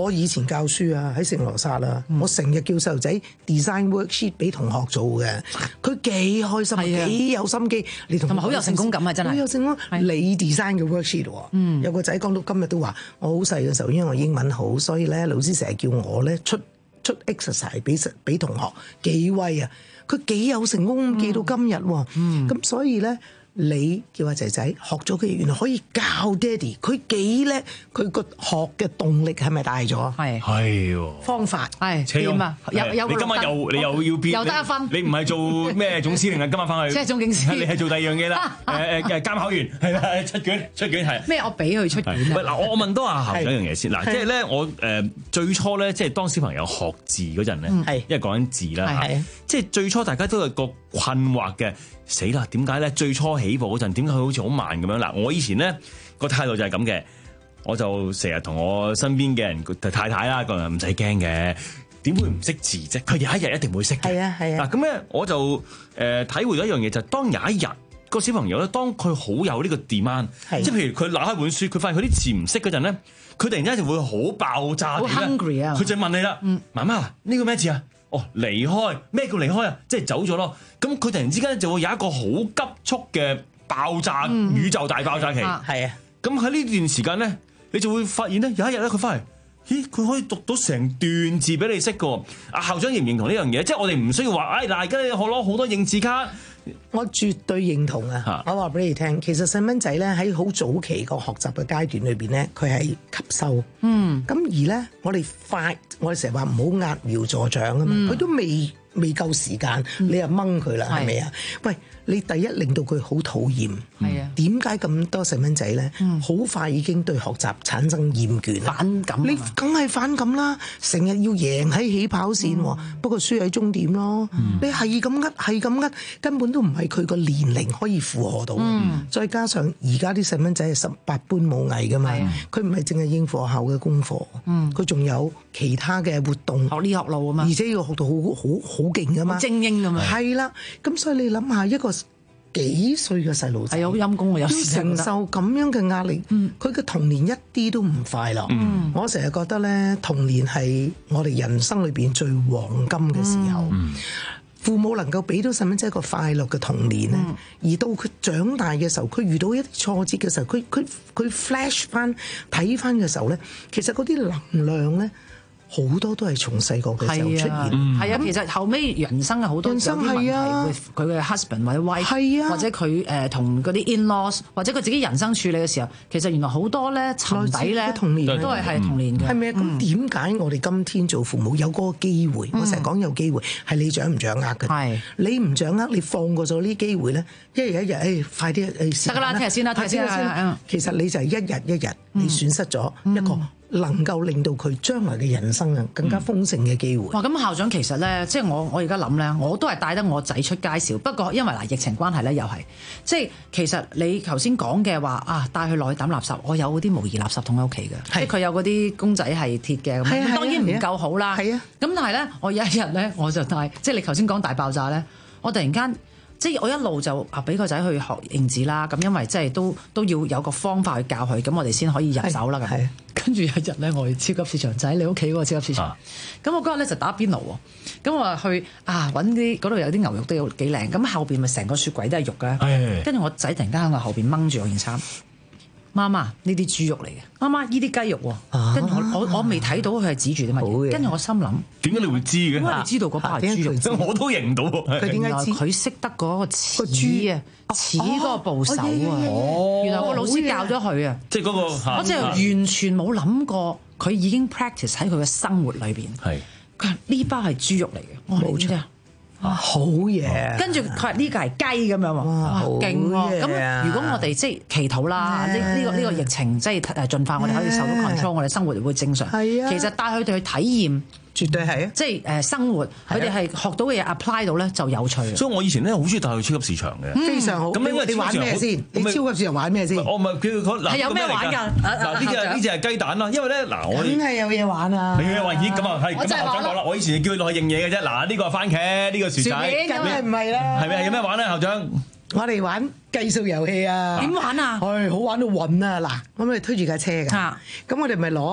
我以前教書啊，喺聖羅撒啦，嗯、我成日叫細路仔 design worksheet 俾同學做嘅，佢幾開心，幾有心機，你同埋好有成功感啊！真係好有成功。你 design 嘅 worksheet 喎，嗯、有個仔講到今日都話，我好細嘅時候，因為我英文好，所以咧老師成日叫我咧出出 exercise 俾俾同學，幾威啊！佢幾有成功記到今日喎，咁、嗯嗯、所以咧。你叫阿仔仔學咗嘅嘢，原來可以教爹哋，佢幾叻，佢個學嘅動力係咪大咗？ 係係喎， 方法係點啊？有有你今晚又你又要變， 又得一分。 你唔係做咩總司令啊？今晚翻去即係總警司， 你係做第二樣嘢啦。誒誒誒，監考員係啦，出卷出卷係咩？我俾佢出卷啊！ 嗱，我我問多阿校長一樣嘢先嗱，即係咧我誒最初咧，即係當小朋友學字嗰陣咧，因為講緊字啦嚇，即係最初大家都有個困惑嘅。死啦！點解咧？最初起步嗰陣，點解佢好似好慢咁樣？嗱，我以前咧個態度就係咁嘅，我就成日同我身邊嘅人太太啦，個人唔使驚嘅，點會唔識字啫？佢有一日一定會識嘅。係啊係啊。嗱咁咧，我就誒、呃、體會到一樣嘢，就係、是、當有一日個小朋友咧，當佢好有呢個 demand，即係譬如佢攞開本書，佢發現佢啲字唔識嗰陣咧，佢突然間就會好爆炸， 好 hungry 啊！ 佢就問你啦，嗯、媽媽呢個咩字啊？哦，離開咩叫離開啊？即係走咗咯。咁佢突然之間就會有一個好急速嘅爆炸，嗯、宇宙大爆炸期。係啊。咁喺呢段時間咧，你就會發現咧，有一日咧，佢翻嚟，咦，佢可以讀到成段字俾你識嘅。阿校長認唔認同呢樣嘢？即係我哋唔需要話，哎嗱，而家你學攞好多應字卡。 我絕對認同啊！我話俾你聽，其實細蚊仔咧喺好早期個學習嘅階段裏邊咧，佢係吸收。嗯。咁而咧，我哋快，我哋成日話唔好揠苗助長啊嘛，佢、嗯、都未未夠時間，你又掹佢啦，係咪啊？喂！你第一令到佢好討厭，係啊？點解咁多細蚊仔咧？好、嗯、快已經對學習產生厭倦、 反感。 你梗係反感啦！成日要贏喺起跑線，嗯、不過輸喺終點咯。嗯、你係咁呃，係咁呃，根本都唔係佢個年齡可以負荷到。嗯、再加上而家啲細蚊仔係十八般武藝噶嘛，佢唔係淨係應付學校嘅功課，佢仲、嗯、有其他嘅活動， 學呢學路啊嘛， 而且要學到好好好勁噶嘛， 精英咁嘛。 係啦，咁所以你諗下一個幾歲嘅細路仔， 係好陰功啊！有要承受咁樣嘅壓力，佢嘅、嗯、童年一啲都唔快樂。嗯、我成日覺得咧，童年係我哋人生裏邊最黃金嘅時候。嗯、父母能夠俾到細蚊仔一個快樂嘅童年咧，嗯、而到佢長大嘅時候，佢遇到一啲挫折嘅時候，佢佢佢 flash 翻睇翻嘅時候咧，其實嗰啲能量咧。好多都係從細個嘅時候出現， 係啊，其實後尾人生有好多有啲問題，佢嘅 husband 或者 wife，或者佢誒同嗰啲 in-laws，或者佢自己人生處理嘅時候，其實原來好多咧沉底咧童年都係係童年嘅。係咪啊？咁點解我哋今天做父母有嗰個機會？我成日講有機會，係你掌唔掌握嘅？係你唔掌握，你放過咗呢機會咧，一日一日，誒快啲誒得㗎啦，聽日先啦，聽日先啦。 其實你就係一日一日，你損失咗一個能夠令到佢將來嘅人生啊更加豐盛嘅機會。 哇！咁校長其實咧，即係我我而家諗咧，我都係帶得我仔出街少。不過因為嗱疫情關係咧，又係即係其實你頭先講嘅話啊，帶佢落去抌垃圾，我有嗰啲模擬垃圾桶喺屋企嘅，即係佢有嗰啲公仔係鐵嘅，咁當然唔夠好啦。係啊，咁但係咧，我有一日咧，我就帶，即係你頭先講大爆炸咧，我突然間。即係我一路就啊俾個仔去學認字啦，咁因為即係都都要有個方法去教佢，咁我哋先可以入手啦。咁跟住有一日咧，我去超級市場，就喺你屋企嗰個超級市場。咁、啊、我嗰日咧就打邊爐喎，咁我話去啊揾啲嗰度有啲牛肉都有幾靚，咁後邊咪成個雪櫃都係肉嘅。跟住我仔突然間喺我後邊掹住我件衫。媽媽，呢啲豬肉嚟嘅。媽媽，呢啲雞肉喎。跟住我我我未睇到佢係指住啲乜嘢。跟住我心諗， 點解你會知嘅？ 因為你知道嗰包係豬肉， 我都認唔到。佢點解知？佢識得嗰個齒啊，齒嗰個部首啊。原來個老師教咗佢啊。即係嗰個。我真係完全冇諗過，佢已經 practice 喺佢嘅生活裏邊。係。佢話呢包係豬肉嚟嘅。冇錯。 啊，好嘢！ 跟住佢話呢個係雞咁樣喎，哇，勁喎！咁如果我哋即係祈禱啦，呢呢個呢個疫情即係誒盡快我哋可以受到 control，我哋生活會正常。係啊，其實帶佢哋去體驗。 絕對係啊！ 即係誒生活，佢哋係學到嘅嘢 apply 到咧就有趣。 所以我以前咧好中意帶去超級市場嘅， 非常好。咁因為你玩咩先？你超級市場玩咩先？ 我唔係佢佢嗱， 係有咩玩㗎？ 嗱呢隻呢隻係雞蛋啦，因為咧嗱我梗係有嘢玩啊！ 你嘅話咦咁啊係咁啊校長講啦，我以前叫佢落去認嘢嘅啫。嗱呢個係番茄，呢個薯仔， 梗係唔係啦？ 係咪有咩玩咧，校長？ 我哋玩計數遊戲啊！ 點玩啊？ 係好玩到暈啊！嗱，咁我哋推住架車㗎，咁我哋咪攞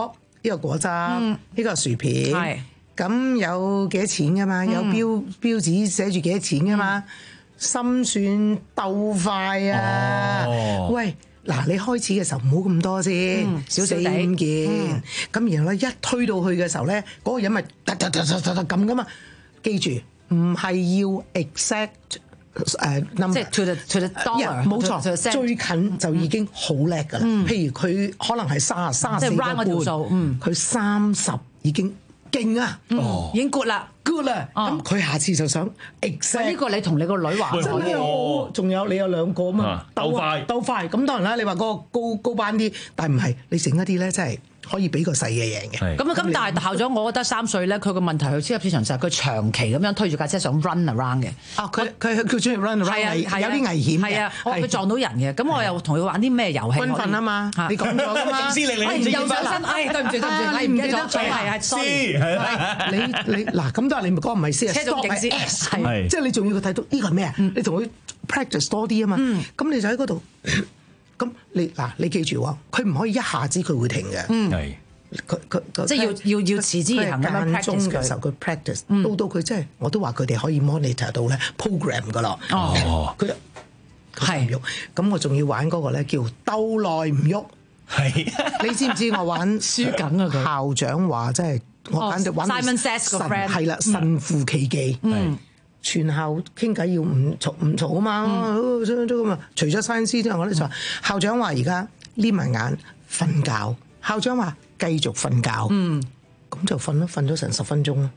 呢個果汁，呢、 嗯、 個薯片， 係咁有幾多錢噶嘛？ 嗯、 有標標紙寫住幾多錢噶嘛？心算豆塊啊！ 哦、 喂，嗱，你開始嘅時候唔好咁多先， 嗯、少少四五件，咁、嗯、然後咧一推到去嘅時候咧，嗰、嗰個人咪突突突突突突咁噶嘛？記住，唔係要 exact 誒 number， 即係 to the to the dollar， 冇錯，最近就已經好叻㗎啦。譬如佢可能係三十三十四個半，佢三十已經勁啊， 已經 good 啦。 good 啦，咁佢下次就想 exact。 呢個你同你個女話真係好，仲有你有兩個啊嘛，鬥快鬥快。咁當然啦，你話嗰個高高班啲，但係唔係你整一啲咧，真係可以俾個細嘅贏嘅。 咁啊，咁但係校長，我覺得三歲咧，佢個問題去超級市場就係佢長期咁樣推住架車想 run around 嘅。 啊，佢佢佢中意 run around 係係有啲危險嘅。 係啊，佢撞到人嘅。咁我又同佢玩啲咩遊戲？ 軍訓啊嘛，你講咗㗎嘛。 司令你唔知又上身，哎，對唔住對唔住，你唔記得咗，係係 sorry。 你你嗱咁都係你嗰個唔係 C， 車仲勁先， 係即係你仲要佢睇到呢個係咩啊？你同佢 practice 多啲啊嘛。咁你就喺嗰度。咁你嗱，你記住喎，佢唔可以一下子佢會停嘅。係，佢佢即係要要要持之以恆咁樣 practice 嘅時候，佢 practice 到到佢真係，我都話佢哋可以 monitor 到咧 program 噶啦。哦，佢係唔喐，咁我仲要玩嗰個咧叫鬥耐唔喐。係，你知唔知我玩輸緊啊？佢校長話真係我簡直玩 Simon Says 個 friend 係啦，神乎其技。嗯。全校傾偈要唔嘈唔嘈啊嘛，咁啊！除咗 science 之外，我哋就話校長話而家匿埋眼瞓覺，校長話繼續瞓覺，嗯，咁就瞓咯，瞓咗成十分鐘咯。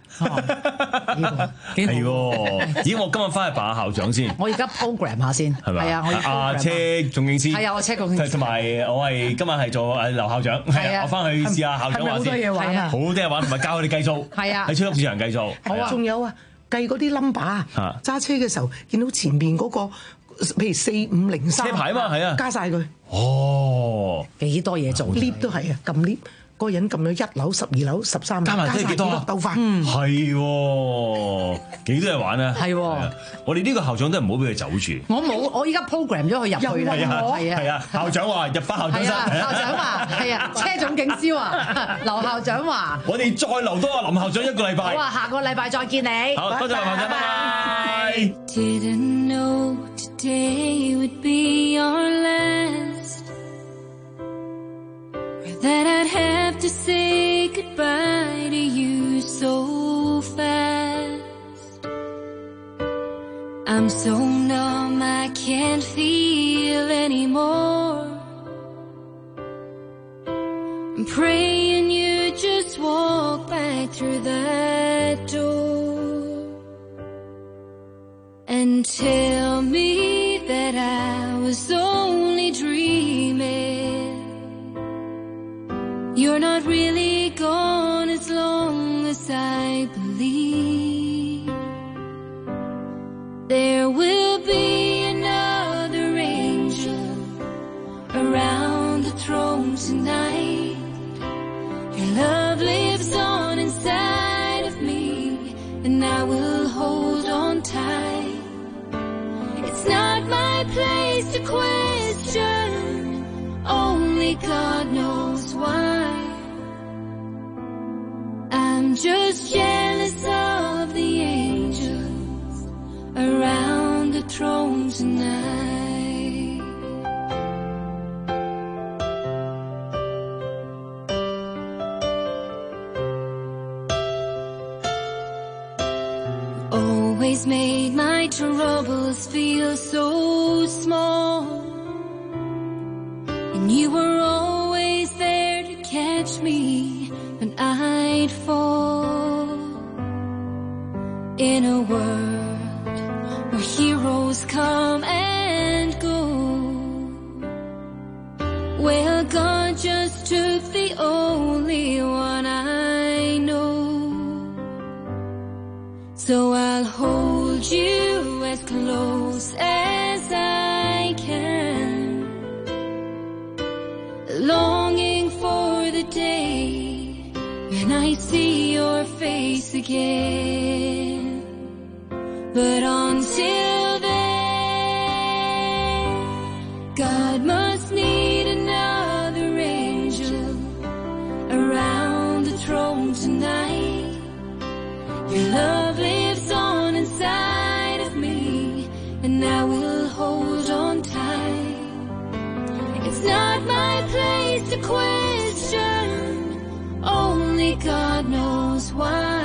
係喎，咦！我今日翻去扮下校長先。 我而家 program 下先， 係咪？ 係啊，我阿車總警司， 係啊，我車總警司， 同埋我係今日係做誒劉校長，係啊，我翻去試下校長話先。 好多嘢玩啊！ 好多嘢玩，同埋教佢哋計數。 係啊， 喺超級市場計數。 好啊，仲有啊。計嗰啲 number 啊，揸車嘅時候見到前面嗰個，譬如四五零三車牌嘛，係啊， 加晒佢。 哦， 幾多嘢做 ，lift 都係啊，撳 lift，嗰個人撳咗一樓、十二樓、十三樓， 加埋即係幾多啊？ 鬥快， 係喎，幾多嘢玩啊？ 係喎， 我哋呢個校長都唔好俾佢走住。 我冇，我依家 program 咗佢入去啦。 係啊，係啊，校長話入翻校長室。 校長話係啊，車總警司話，劉校長話。 我哋再留多阿林校長一個禮拜。 好啊，下個禮拜再見你。 好，多謝林校長，拜拜。 Didn't know today would be our last, or that I'd have to say goodbye to you so fast. I'm so numb I can't feel anymore. I'm praying you just walk back through that door and tell me that I was only dreaming. You're not really gone as long as I believe. There will be another angel around the throne tonight. Your love lives on inside of me, and I will hold on tight. It's not my place to question, only God knows why. I'm just jealous of the angels around the throne tonight. Always made my troubles feel so small, and you were always there to catch me when I'd fall. In a world where heroes come and go, well, God just took the only one I know. So I'll hold you as close as I can, longing for the day when I see your face again. But until then, God must need another angel around throne tonight. Your love lives on inside of me, and I will hold on tight. It's not my place to question, only God knows why.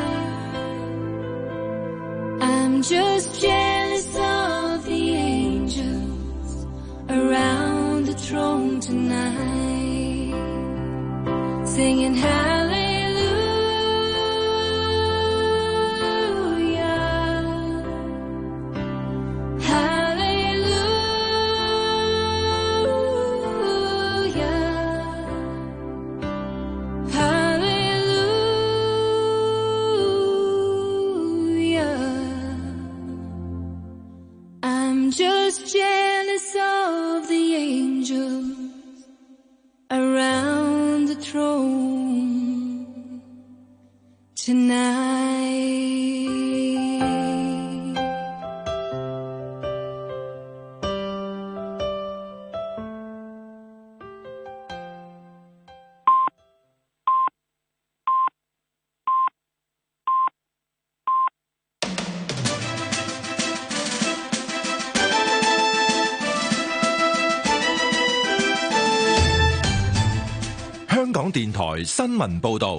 I'm just jealous of the angels around the throne tonight, singing hallelujah. Just jealous of the angels around the throne tonight. 香港電台新聞報導，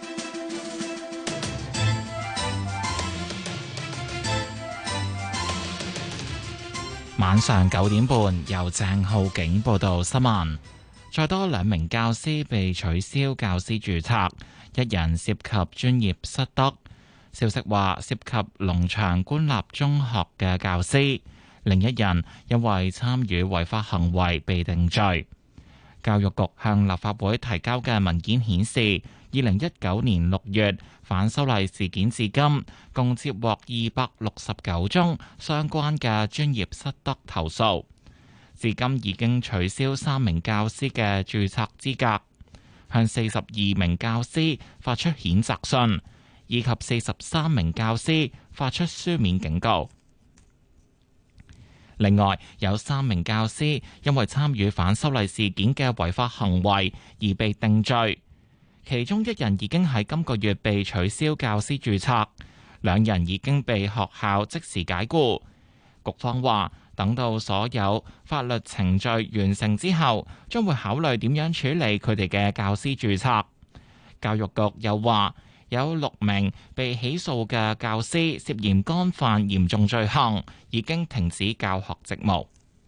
晚上九點半，由鄭浩景報道新聞。再多兩名教師被取消教師註冊，一人涉及專業失德。消息話涉及龍翔官立中學嘅教師，另一人因為參與違法行為被定罪。教育局向立法會提交嘅文件顯示，二零一九年六月反修例事件至今，共接獲二百六十九宗相關嘅專業失德投訴，至今已經取消三名教師嘅註冊資格，向四十二名教師發出譴責信，以及四十三名教師發出書面警告。另外，有三名教師因為參與反修例事件嘅違法行為而被定罪，其中一人已經喺今個月被取消教師註冊，兩人已經被學校即時解僱。局方話，等到所有法律程序完成之後，將會考慮點樣處理佢哋嘅教師註冊。教育局又話，有六名被起訴嘅教師涉嫌干犯嚴重罪行，已經停止教學職務。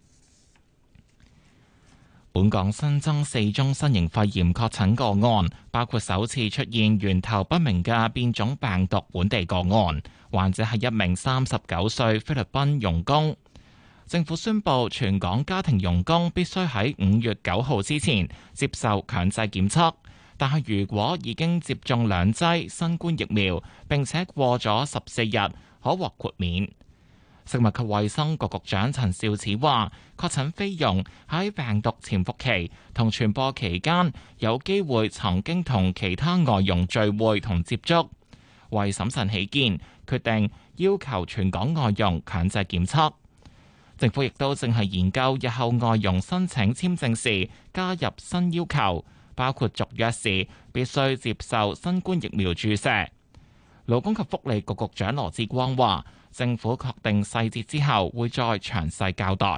本港新增四宗新型肺炎確診個案，包括首次出現源頭不明嘅變種病毒本地個案，患者係一名三十九歲菲律賓傭工。政府宣布，全港家庭傭工必須喺五月九號之前接受強制檢測。但係，如果已經接種兩劑新冠疫苗並且過咗十四日，可獲豁免。食物及衛生局局長陳肇始話，確診菲傭喺病毒潛伏期同傳播期間有機會曾經同其他外傭聚會同接觸，為審慎起見，決定要求全港外傭強制檢測。政府亦都正係研究日後外傭申請簽證時加入新要求，包括續約時必須接受新冠疫苗注射。勞工及福利局局長羅致光話，政府確定細節之後會再詳細交代。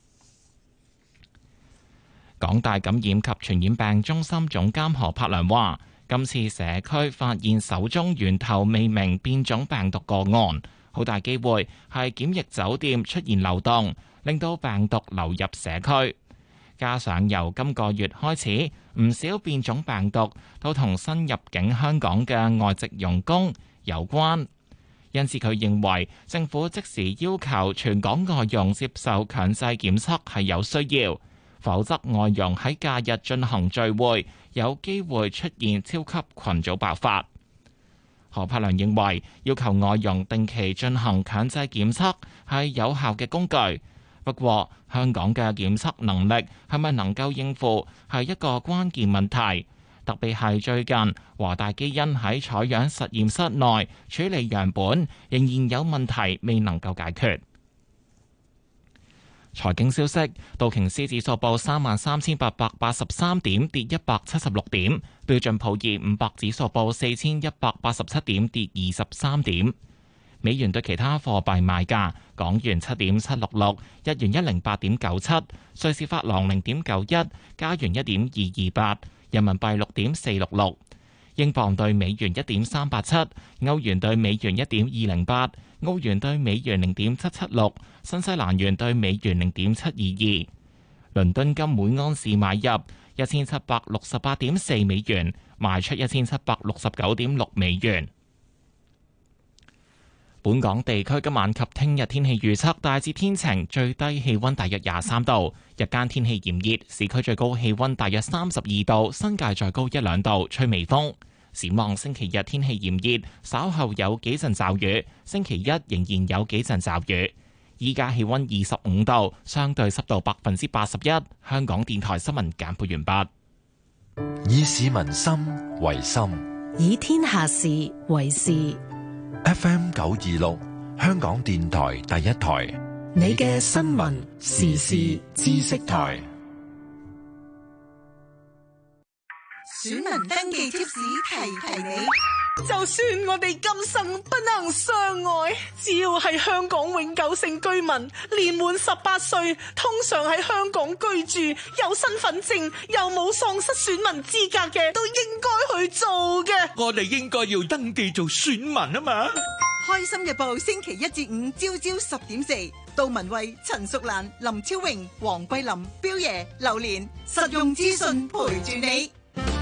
港大感染及傳染病中心總監何柏良話，今次社區發現首宗源頭未明變種病毒個案，好大機會係檢疫酒店出現漏洞，令到病毒流入社區。加上由今個月開始，唔少變種病毒都同新入境香港嘅外籍傭工有關，因此佢認為政府即時要求全港外傭接受強制檢測係有需要，否則外傭喺假日進行聚會，有機會出現超級群組爆發。何柏良認為要求外傭定期進行強制檢測係有效嘅工具。不過，香港嘅檢測能力係咪能夠應付，係一個關鍵問題。特別係最近華大基因喺採樣實驗室內處理樣本，仍然有問題未能夠解決。 財經消息，道瓊斯指數報三萬三千八百八十三點，跌一百七十六點；標準普爾五百指數報四千一百八十七點，跌二十三點。美元對其他貨幣賣價：港元七點七六六，日元一零八點九七，瑞士法郎零點九一，加元一點二二八，人民幣六點四六六，英鎊對美元一點三八七，歐元對美元一點二零八，澳元對美元零點七七六，新西蘭元對美元零點七二二。倫敦金每安士買入一千七百六十八點四美元，賣出一千七百六十九點六美元。本港地區今晚及聽日天氣預測大致天晴，最低氣溫大約廿三度，日間天氣炎熱，市區最高氣溫大約三十二度，新界再高一兩度，吹微風。展望星期日天氣炎熱，稍後有幾陣驟雨，星期一仍然有幾陣驟雨。依家氣溫二十五度，相對濕度百分之八十一。香港電台新聞簡報完畢。以市民心為心， 以天下事為事。 F M 九二六，香港電台第一台， 你嘅新聞時事知識台。 選民登記貼士提提你，就算我哋今生不能相愛，只要係香港永久性居民，年滿十八歲，通常喺香港居住，有身份證又冇喪失選民資格嘅，都應該去做嘅。 我哋應該要登記做選民啊嘛！ 開心日報星期一至五朝朝十點四，杜文慧、陳淑蘭、林超榮、黃桂林、彪爺、榴蓮，實用資訊陪住你。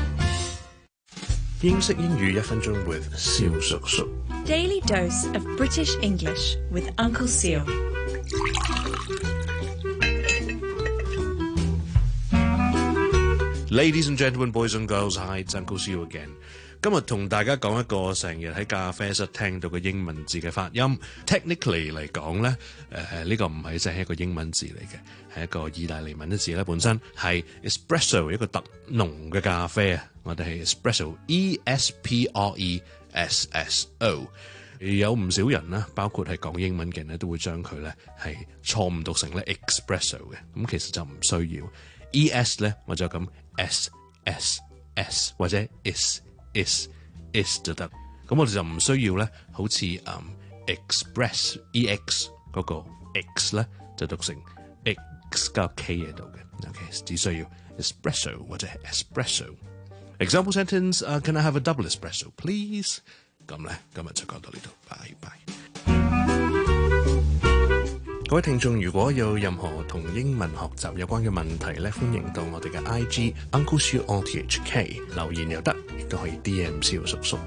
英式英語一分鐘 with 蕭叔叔。 Daily dose of British English with Uncle Seal。 Ladies and gentlemen, boys and girls, hi, it's Uncle Seal again。 今日同大家講一個成日喺咖啡室聽到嘅英文字嘅發音。Technically 嚟講咧，誒呢個唔係真係一個英文字嚟嘅，係一個意大利文嘅字咧。本身係 espresso 一個特濃嘅咖啡啊，我哋係 espresso，E S P R E S S O。有唔少人啦，包括係講英文嘅人咧，都會將佢咧係錯誤讀成咧 espresso 嘅。咁其實就唔需要 E S 咧，我就咁 S S S 或者 is is is 就得。咁我哋就唔需要咧，好似誒、um, express E X 嗰個 X 咧，就讀成 X 加 K 喺度嘅。OK， 只需要 espresso 或者 espresso。Example sentence：、uh, Can I have a double espresso, please？ 咁咧，今日就講到呢度，拜拜。各位聽眾，如果有任何同英文學習有關嘅問題咧，歡迎到我哋嘅 I G Uncle Siu R T H K 留言又得，亦都可以 D M 蕭叔叔。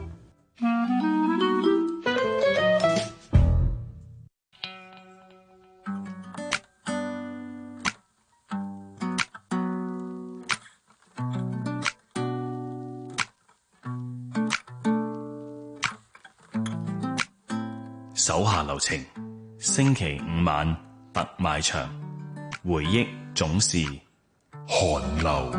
手下留情，星期五晚特賣場，回憶總是寒流。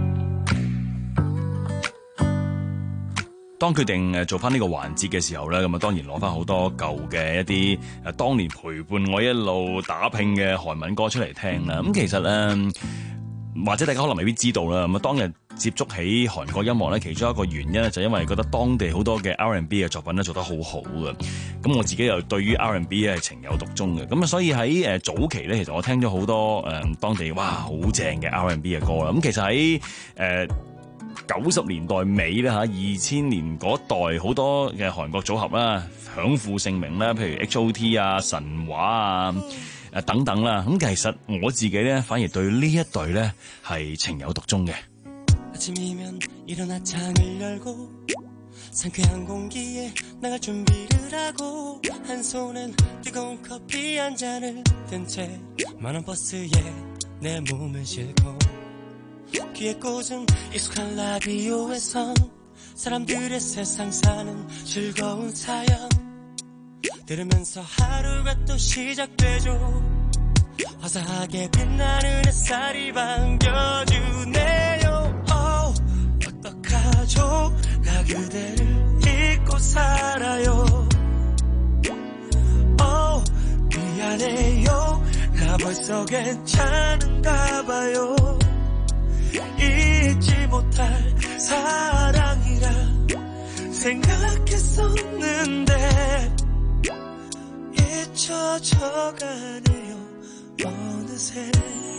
當決定誒做翻呢個環節嘅時候咧，咁啊當然攞翻好多舊嘅一啲誒當年陪伴我一路打拼嘅韓文歌出嚟聽啦。咁其實咧，或者大家可能未必知道啦。咁啊當日接觸起韓國音樂咧，其中一個原因咧，就因為覺得當地好多嘅 R and B 嘅作品咧做得好好嘅。咁我自己又對於 R and B 咧係情有獨鍾嘅。咁啊，所以喺誒早期咧，其實我聽咗好多誒、呃、當地哇好正嘅 R and B 嘅歌啦。咁其實喺誒九十年代尾咧嚇，二千年嗰代好多嘅韓國組合啦，享負盛名啦，譬如 H O T 啊、神話啊。誒等等啦，咁其實我自己咧反而對呢一隊咧係情有獨鍾嘅。 아침이면 일어나 창을 열고 상쾌한 공기에 나갈 준비를 하고 한 손엔 뜨거운 커피 한 잔을 든 채 많은 버스에 내 몸을 싣고 귀에 꽂은 익숙한 라디오에선 사람들의 세상 사는 즐거운 사연 들으면서 하루가 또 시작되죠. 화사하게 빛나는 햇살이 반겨주네요. oh, 어떡하죠? 나 그대를 잊고 살아요. oh, 미안해요. 나 벌써 괜찮은가 봐요 잊지 못할 사랑이라 생각했었는데 잊혀져가네요 어느새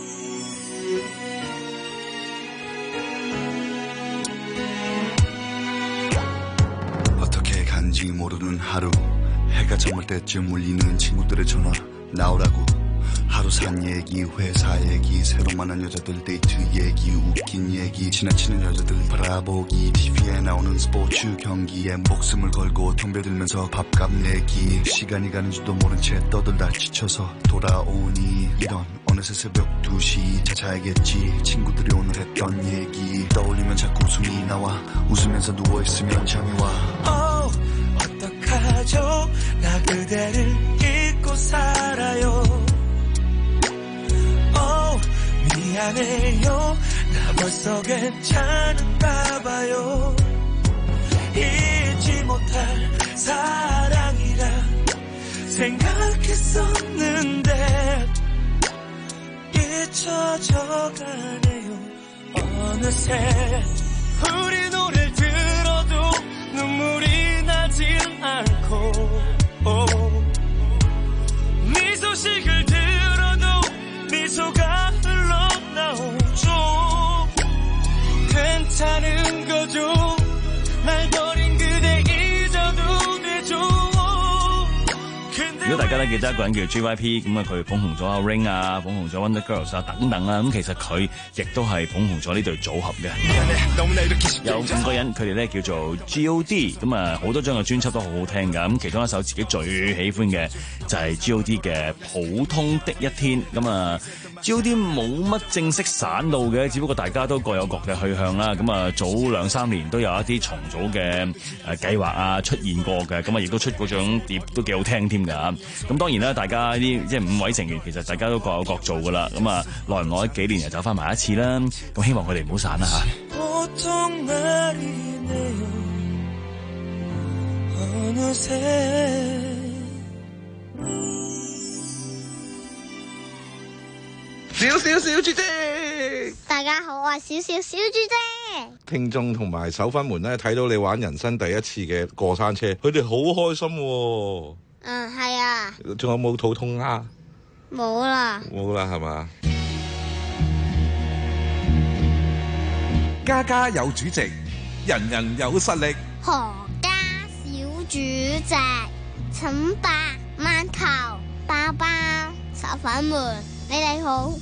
어떻게 간지 모르는 하루 해가 저물 때쯤 울리는 친구들의 전화 나오라고 하루 산 얘기 회사 얘기 새로 만난 여자들 데이트 얘기 웃긴 얘기 지나치는 여자들 바라보기 티비에 나오는 스포츠 경기에 목숨을 걸고 덤벼들면서 밥값 내기 시간이 가는 줄도 모른 채 떠들다 지쳐서 돌아오니 이런 어느새 새벽 두 시 자자야겠지 친구들이 오늘 했던 얘기 떠올리면 자꾸 웃음이 나와 웃으면서 누워있으면 잠이 와 oh, 어떡하죠 나 그대를 잊고 살아요 미안해요 나 벌써 괜찮은가 봐요 잊지 못할 사랑이라 생각했었는데 잊혀져가네요 어느새 우리 노래를 들어도 눈물이 나진 않고 oh. 네 소식을 들어도 미소가 흘러나오죠 괜찮은 거죠 날 버린 그대 잊어도 되죠 如果大家咧記得一個人叫 J Y P， 咁啊佢捧紅咗阿 Ring 啊，捧紅咗 Wonder Girls 啊等等啊，咁其實佢亦都係捧紅咗呢隊組合嘅。有五個人，佢哋咧叫做 G O D， 咁啊好多張嘅專輯都好好聽㗎，咁其中一首自己最喜歡嘅就係 G O D 嘅《普通的一天》，咁啊 G O D 冇乜正式散路嘅，只不過大家都各有各嘅去向啦。咁啊早兩三年都有一啲重組嘅誒計劃啊出現過嘅，咁啊亦都出嗰張碟都幾好聽添㗎。咁當然啦，大家啲即係五位成員其實大家都各有各做㗎啦。咁啊耐唔耐幾年又走翻埋一次啦。咁希望佢哋唔好散啦嚇。 小小小豬姐， 大家好，我係小小小豬姐。 聽眾同埋手粉們咧睇到你玩人生第一次嘅過山車，佢哋好開心喎。 嗯，係啊。 仲有冇肚痛啊？ 冇啦。 冇啦，係嘛？家家有主席，人人有實力。 何家小主席，請白饅頭包包手粉們。你哋好，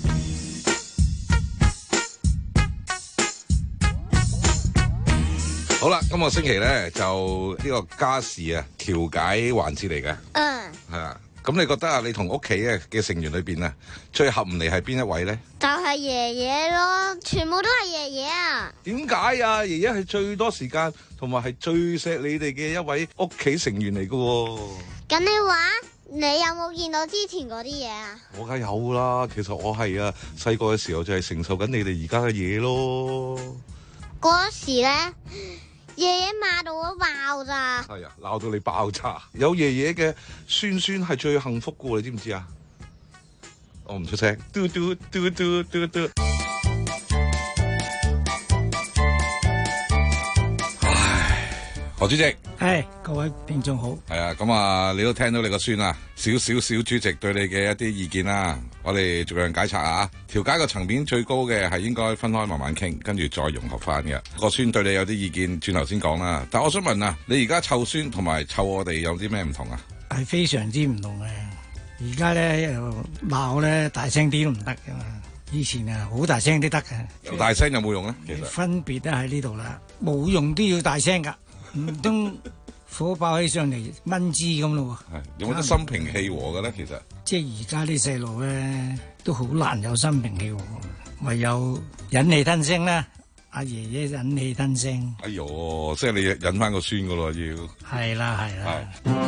好啦，今個星期咧就呢個家事啊調解環節嚟嘅， 嗯， 係啊，咁你覺得啊，你同屋企嘅嘅成員裏邊啊，最合唔嚟係邊一位咧？ 就係爺爺咯，全部都係爺爺啊！ 點解啊？爺爺係最多時間同埋係最錫你哋嘅一位屋企成員嚟嘅喎。 咁你話？你有冇見到之前嗰啲嘢啊？ 我梗有啦，其實我係啊，細個嘅時候就係承受緊你哋而家嘅嘢咯。 嗰時咧，爺爺罵到我爆咋。 係啊，鬧到你爆炸。有爺爺嘅孫孫係最幸福嘅，你知唔知啊？我唔出聲。嘟嘟嘟嘟嘟嘟。何主席， 係各位聽眾好。 係啊，咁啊，你都聽到你個孫啊，小小小主席對你嘅一啲意見啦，我哋逐樣解拆啊。調解個層面最高嘅係應該分開慢慢傾，跟住再融合翻嘅。個孫對你有啲意見，轉頭先講啦。但我想問啊，你而家湊孫同埋湊我哋有啲咩唔同啊？ 係非常之唔同嘅。而家咧又鬧咧大聲啲都唔得噶嘛，以前啊好大聲都得嘅。 有大聲有冇用咧？其實分別都喺呢度啦，冇用都要大聲噶。唔通火爆起上嚟蚊枝咁咯喎？ 有冇得心平氣和嘅咧？其實即係而家啲細路咧都好難有心平氣和，唯有忍氣吞聲啦。阿爺爺忍氣吞聲。 哎呦，即係你忍翻個孫噶咯要。 係啦係啦。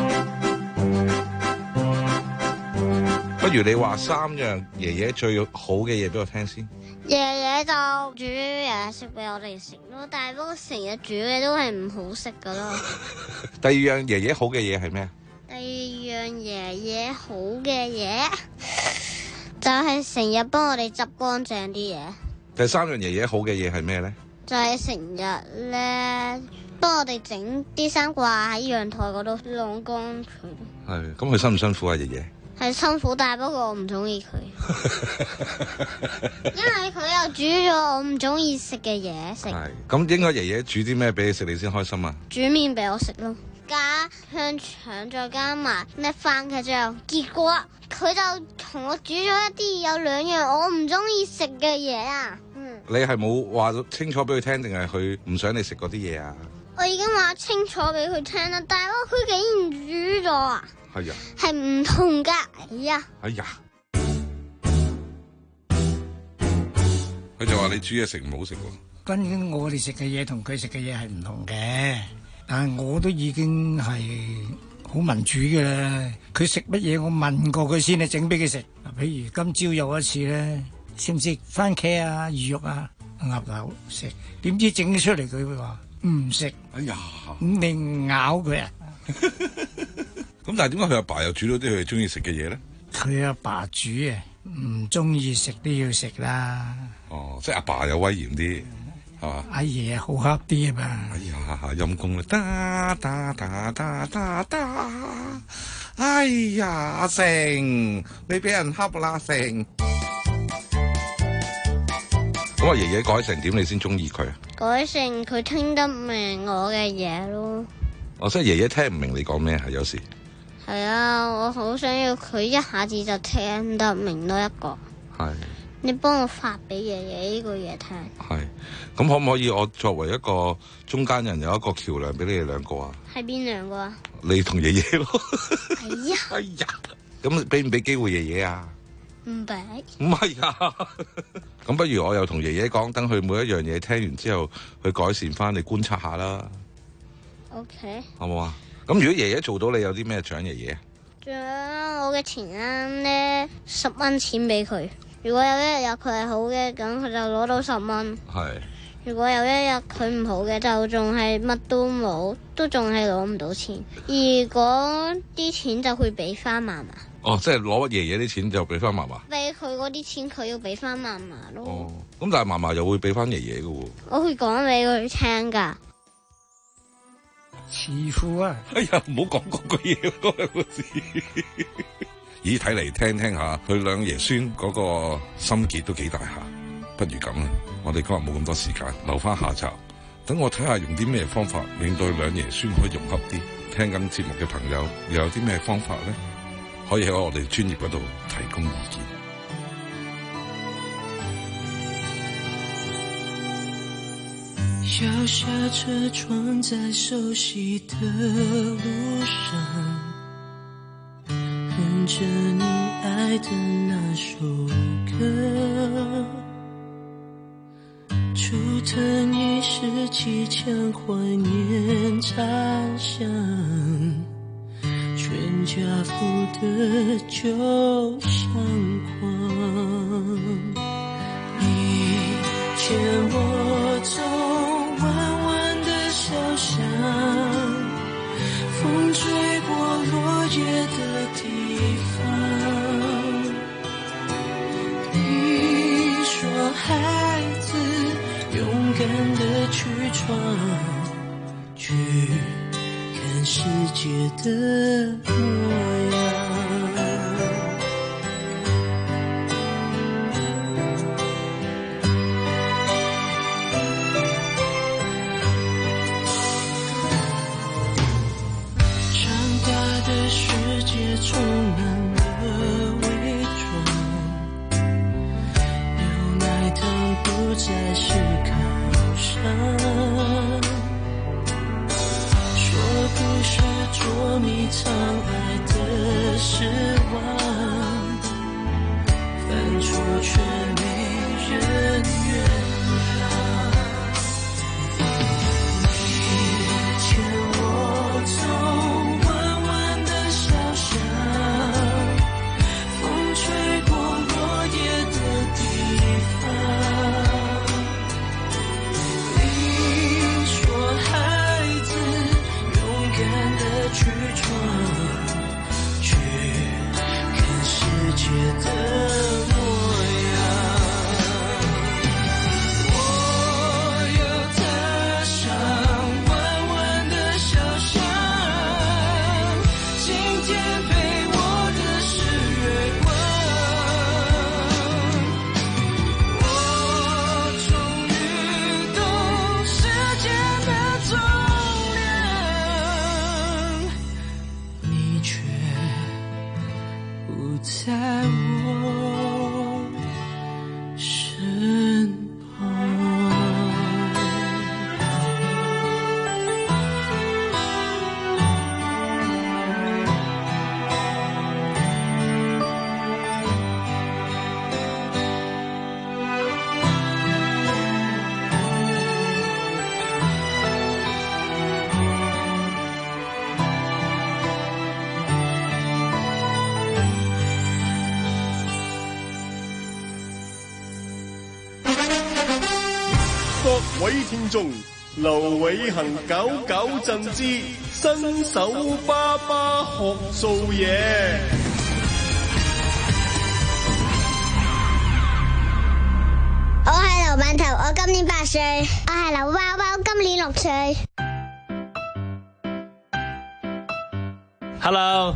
不如你話三樣爺爺最好嘅嘢俾我聽先。 爺爺就煮嘢食俾我哋食咯，但係不過成日煮嘅都係唔好食噶咯。 第二樣爺爺好嘅嘢係咩？ 第二樣爺爺好嘅嘢， 就係成日幫我哋執乾淨啲嘢。 第三樣爺爺好嘅嘢係咩咧？ 就係成日咧幫我哋整啲衫掛喺陽台嗰度晾乾佢。 係，咁佢辛唔辛苦啊？爺爺係辛苦，但係不過我唔中意佢，因為佢又煮咗我唔中意食嘅嘢食。 係，咁應該爺爺煮啲咩俾你食，你先開心啊？ 煮麵俾我食咯，加香腸再加埋咩番茄醬，結果佢就同我煮咗一啲有兩樣我唔中意食嘅嘢啊。嗯， 你係冇話清楚俾佢聽，定係佢唔想你食嗰啲嘢啊？ 我已經話清楚俾佢聽啦，但係佢竟然煮咗啊！ 係啊， 係唔同噶，哎呀！ 哎呀，佢就話你煮嘢食唔好食喎。 關於我哋食嘅嘢同佢食嘅嘢係唔同嘅，但係我都已經係好民主嘅啦。佢食乜嘢，我問過佢先嚟整俾佢食。譬如今朝有一次咧，食唔食番茄啊、魚肉啊、鴨柳食？點知整咗出嚟佢會話唔食。 哎呀， 咁你咬佢啊？ 咁但係點解佢阿爸又煮到啲佢中意食嘅嘢咧？ 佢阿爸煮啊，唔中意食都要食啦。 哦，即係阿爸有威嚴啲，係嘛？ 阿爺好恰啲啊嘛。 哎呀，陰公啦！噠噠噠噠噠噠！哎呀，阿成，你俾人恰啦，阿成。咁啊，爺爺改成點你先中意佢啊？ 改成佢聽得明我嘅嘢咯。 哦，即係爺爺聽唔明你講咩啊？有時係啊，我好想要佢一下子就聽得明多一個。 係。 你幫我發俾爺爺呢個嘢聽。 係。咁可唔可以我作為一個中間人，有一個橋梁俾你哋兩個啊？ 係邊兩個啊？ 你同爺爺咯。 係呀。 哎呀，咁俾唔俾機會爺爺啊？ 唔俾。 唔係啊。咁不如我又同爺爺講，等佢每一樣嘢聽完之後，去改善翻，你觀察下啦。 OK。 好唔好啊？咁如果爺爺做到，你有啲咩獎爺爺？ 獎我嘅錢啱咧，十蚊錢俾佢。如果有一日佢係好嘅，咁佢就攞到十蚊。 係。 如果有一日佢唔好嘅，就仲係乜都冇，都仲係攞唔到錢。而嗰啲錢就會俾翻嫲嫲。 哦，即係攞爺爺啲錢就俾翻嫲嫲。 俾佢嗰啲錢，佢要俾翻嫲嫲咯。 哦，咁但係嫲嫲又會俾翻爺爺嘅喎。 我會講俾佢聽㗎。 似乎啊！ 哎呀，唔好講嗰句嘢，嗰兩個字。咦，睇嚟聽聽下，佢兩爺孫嗰個心結都幾大下。不如咁啦，我哋今日冇咁多時間，留翻下集。等我睇下用啲咩方法，令到兩爺孫可以融合啲。聽緊節目嘅朋友，又有啲咩方法咧？可以喺我哋專業嗰度提供意見。 搖下車窗，在熟悉的路上，哼着你愛的那首歌，竹藤一時幾強，懷念茶香，全家福的酒相框，你牽我走彎彎的小巷，風吹過落葉的地方，你說孩子勇敢的去闖，去看世界的模樣。充滿了偽裝，牛奶糖不再是考上，說不是捉迷藏愛的失望，犯錯卻沒人原諒，你牽我走去闖，去看世界的在我身旁。 各位聽眾，劉偉恒九九贈之新手爸爸學做嘢。 我係劉饅頭，我今年八歲。我係劉包包，今年六歲。 Hello，Hello，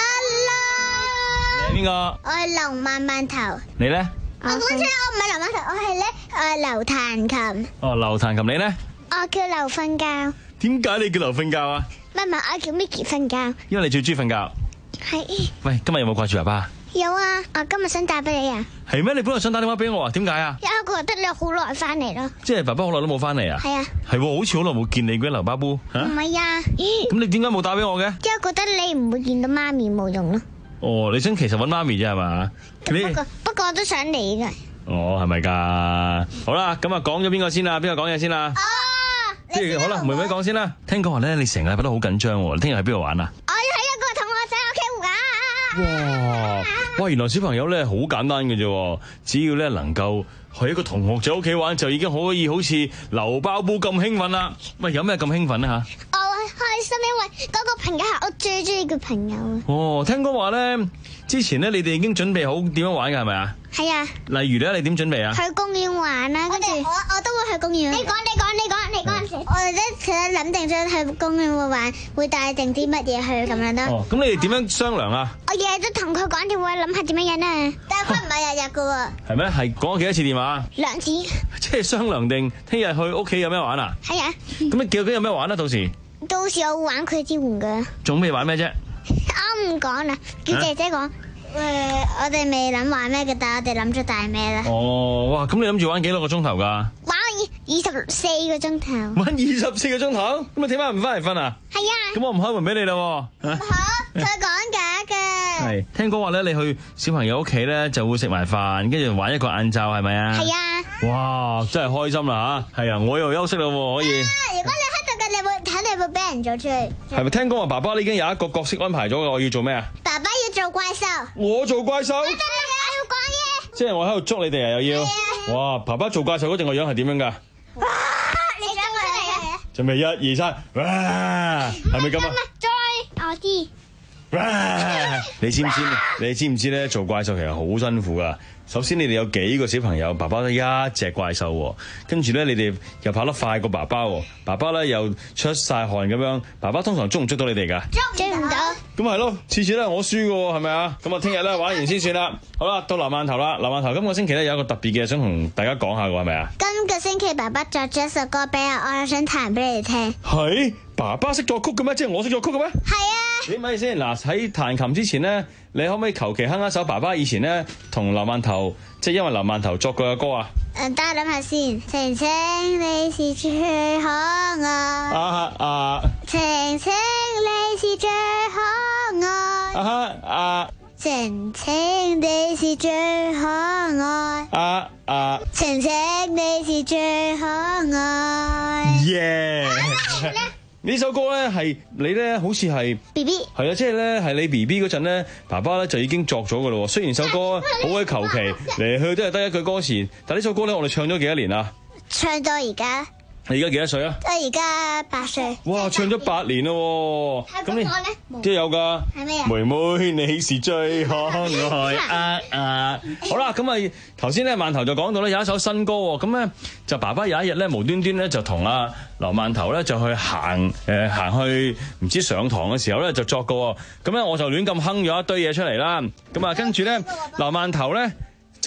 你係邊個？ 我係劉饅饅頭。 你咧？ 我本身我唔係劉饅頭，我係咧我係劉彈琴。 哦，劉彈琴，你咧？ 我叫劉瞓覺。 點解你叫劉瞓覺啊？ 唔係唔係，我叫 Micky 瞓覺。 因為你最中意瞓覺。 係。 喂，今日有冇掛住爸爸？ 有啊，我今日想打俾你啊。 係咩？你本來想打電話俾我啊？點解啊？ 因為我覺得你好耐翻嚟咯。 即係爸爸好耐都冇翻嚟啊？ 係啊。 係喎，好似好耐冇見你嘅劉巴布。 唔係啊。 咁你點解冇打俾我嘅？ 因為覺得你唔會見到媽咪冇用咯。 哦，你想其實揾媽咪啫係嘛？ 不過不過我都想你嘅。 哦，係咪噶？好啦，咁啊講咗邊個先啦？邊個講嘢先啦？ 哦， 即係好啦，妹妹講先啦。聽講話咧，你成日覺得好緊張喎。你聽日喺邊度玩啊？ 我要喺一個同學仔屋企玩。 哇！哇！原來小朋友咧好簡單嘅啫，只要咧能夠去一個同學仔屋企玩，就已經可以好似劉包布咁興奮啦。喂，有咩咁興奮啊吓？ 我開心，因為嗰個朋友係我最中意嘅朋友啊。 哦，聽講話咧，之前咧你哋已經準備好點樣玩嘅係咪啊？ 係啊。 例如咧，你點準備啊？ 去公園玩啦，跟住我我都會去公園。你講你講你講你講，我哋咧其實諗定咗去公園會玩，會帶定啲乜嘢去咁樣咯。 哦，咁你哋點樣商量啊？ 我日日都同佢講電話，諗下點樣樣啊。但係佢唔係日日噶喎。係咩？係講咗幾多次電話？ 兩次。即係商量定聽日去屋企有咩玩啊？ 係啊。 咁你究竟有咩玩啊？到時？ 到時我會玩佢支玩具。 仲未玩咩啫？ 我唔講啦，叫姐姐講。誒，我哋未諗玩咩嘅，但係我哋諗咗大咩啦。 哦，哇！咁你諗住玩幾多個鐘頭噶？ 玩二十四個鐘頭。 玩二十四個鐘頭？咁啊，點解唔翻嚟瞓啊？ 係啊。 咁我唔開門俾你啦。唔好，佢講假嘅。 係，聽講話咧，你去小朋友屋企咧就會食埋飯，跟住玩一個晏晝，係咪啊？ 係啊。 哇！真係開心啦吓，係啊，我又休息啦，可以。 如果你喺度嘅，你會睇你會俾人做出去。 係咪聽講話爸爸你已經有一個角色安排咗嘅？我要做咩啊？ 爸爸要做怪獸。 我做怪獸。 我要講嘢。 即係我喺度捉你哋啊！又要。哇！爸爸做怪獸嗰陣個樣係點樣噶？ 哇！你想佢嚟嘅？ 準備一二三，哇！係咪咁啊？ 再我知。 你知唔知？你知唔知咧？做怪獸其實好辛苦噶。首先你哋有幾個小朋友，爸爸都一隻怪獸，跟住咧你哋又跑得快過爸爸，爸爸咧又出晒汗咁樣，爸爸通常捉唔捉到你哋噶？ 捉唔到。 咁係咯，次次咧我輸噶，係咪啊？咁啊，聽日咧玩完先算啦。好啦，到劉饅頭啦，劉饅頭今個星期咧有一個特別嘅想同大家講下嘅，係咪啊？ 今個星期爸爸作咗一首歌俾我，我想彈俾你哋聽。 係爸爸識作曲嘅咩？即係我識作曲嘅咩？ 係啊。 你咪先嗱，喺彈琴之前咧，你可唔可以求其哼一首爸爸以前咧同劉饅頭，即係因為劉饅頭作過嘅歌啊？ 誒，等我諗下先。晴晴你是最可愛。 啊啊！ 晴晴你是最可愛。 啊哈啊！ 晴晴你是最可愛。 啊啊！ 晴晴你是最可愛。 耶！呢首歌咧係你咧，好似係 B B 係啊，即係咧係你 B B 嗰陣咧，爸爸咧就已經作咗噶咯。雖然首歌好鬼求其嚟去都係得一句歌詞，但呢首歌咧我哋唱咗幾多年啊？ 唱到而家。 你而家幾多歲啊？ 我而家八歲。 哇，唱咗八年咯。咁你都有噶？ 係咩啊？ 妹妹你是最可愛啊啊！好啦，咁啊頭先咧饅頭就講到咧有一首新歌喎，咁咧就爸爸有一日咧無端端咧就同阿劉饅頭咧就去行誒行去唔知上堂嘅時候咧就作個，咁咧我就亂咁哼咗一堆嘢出嚟啦，咁啊跟住咧劉饅頭咧。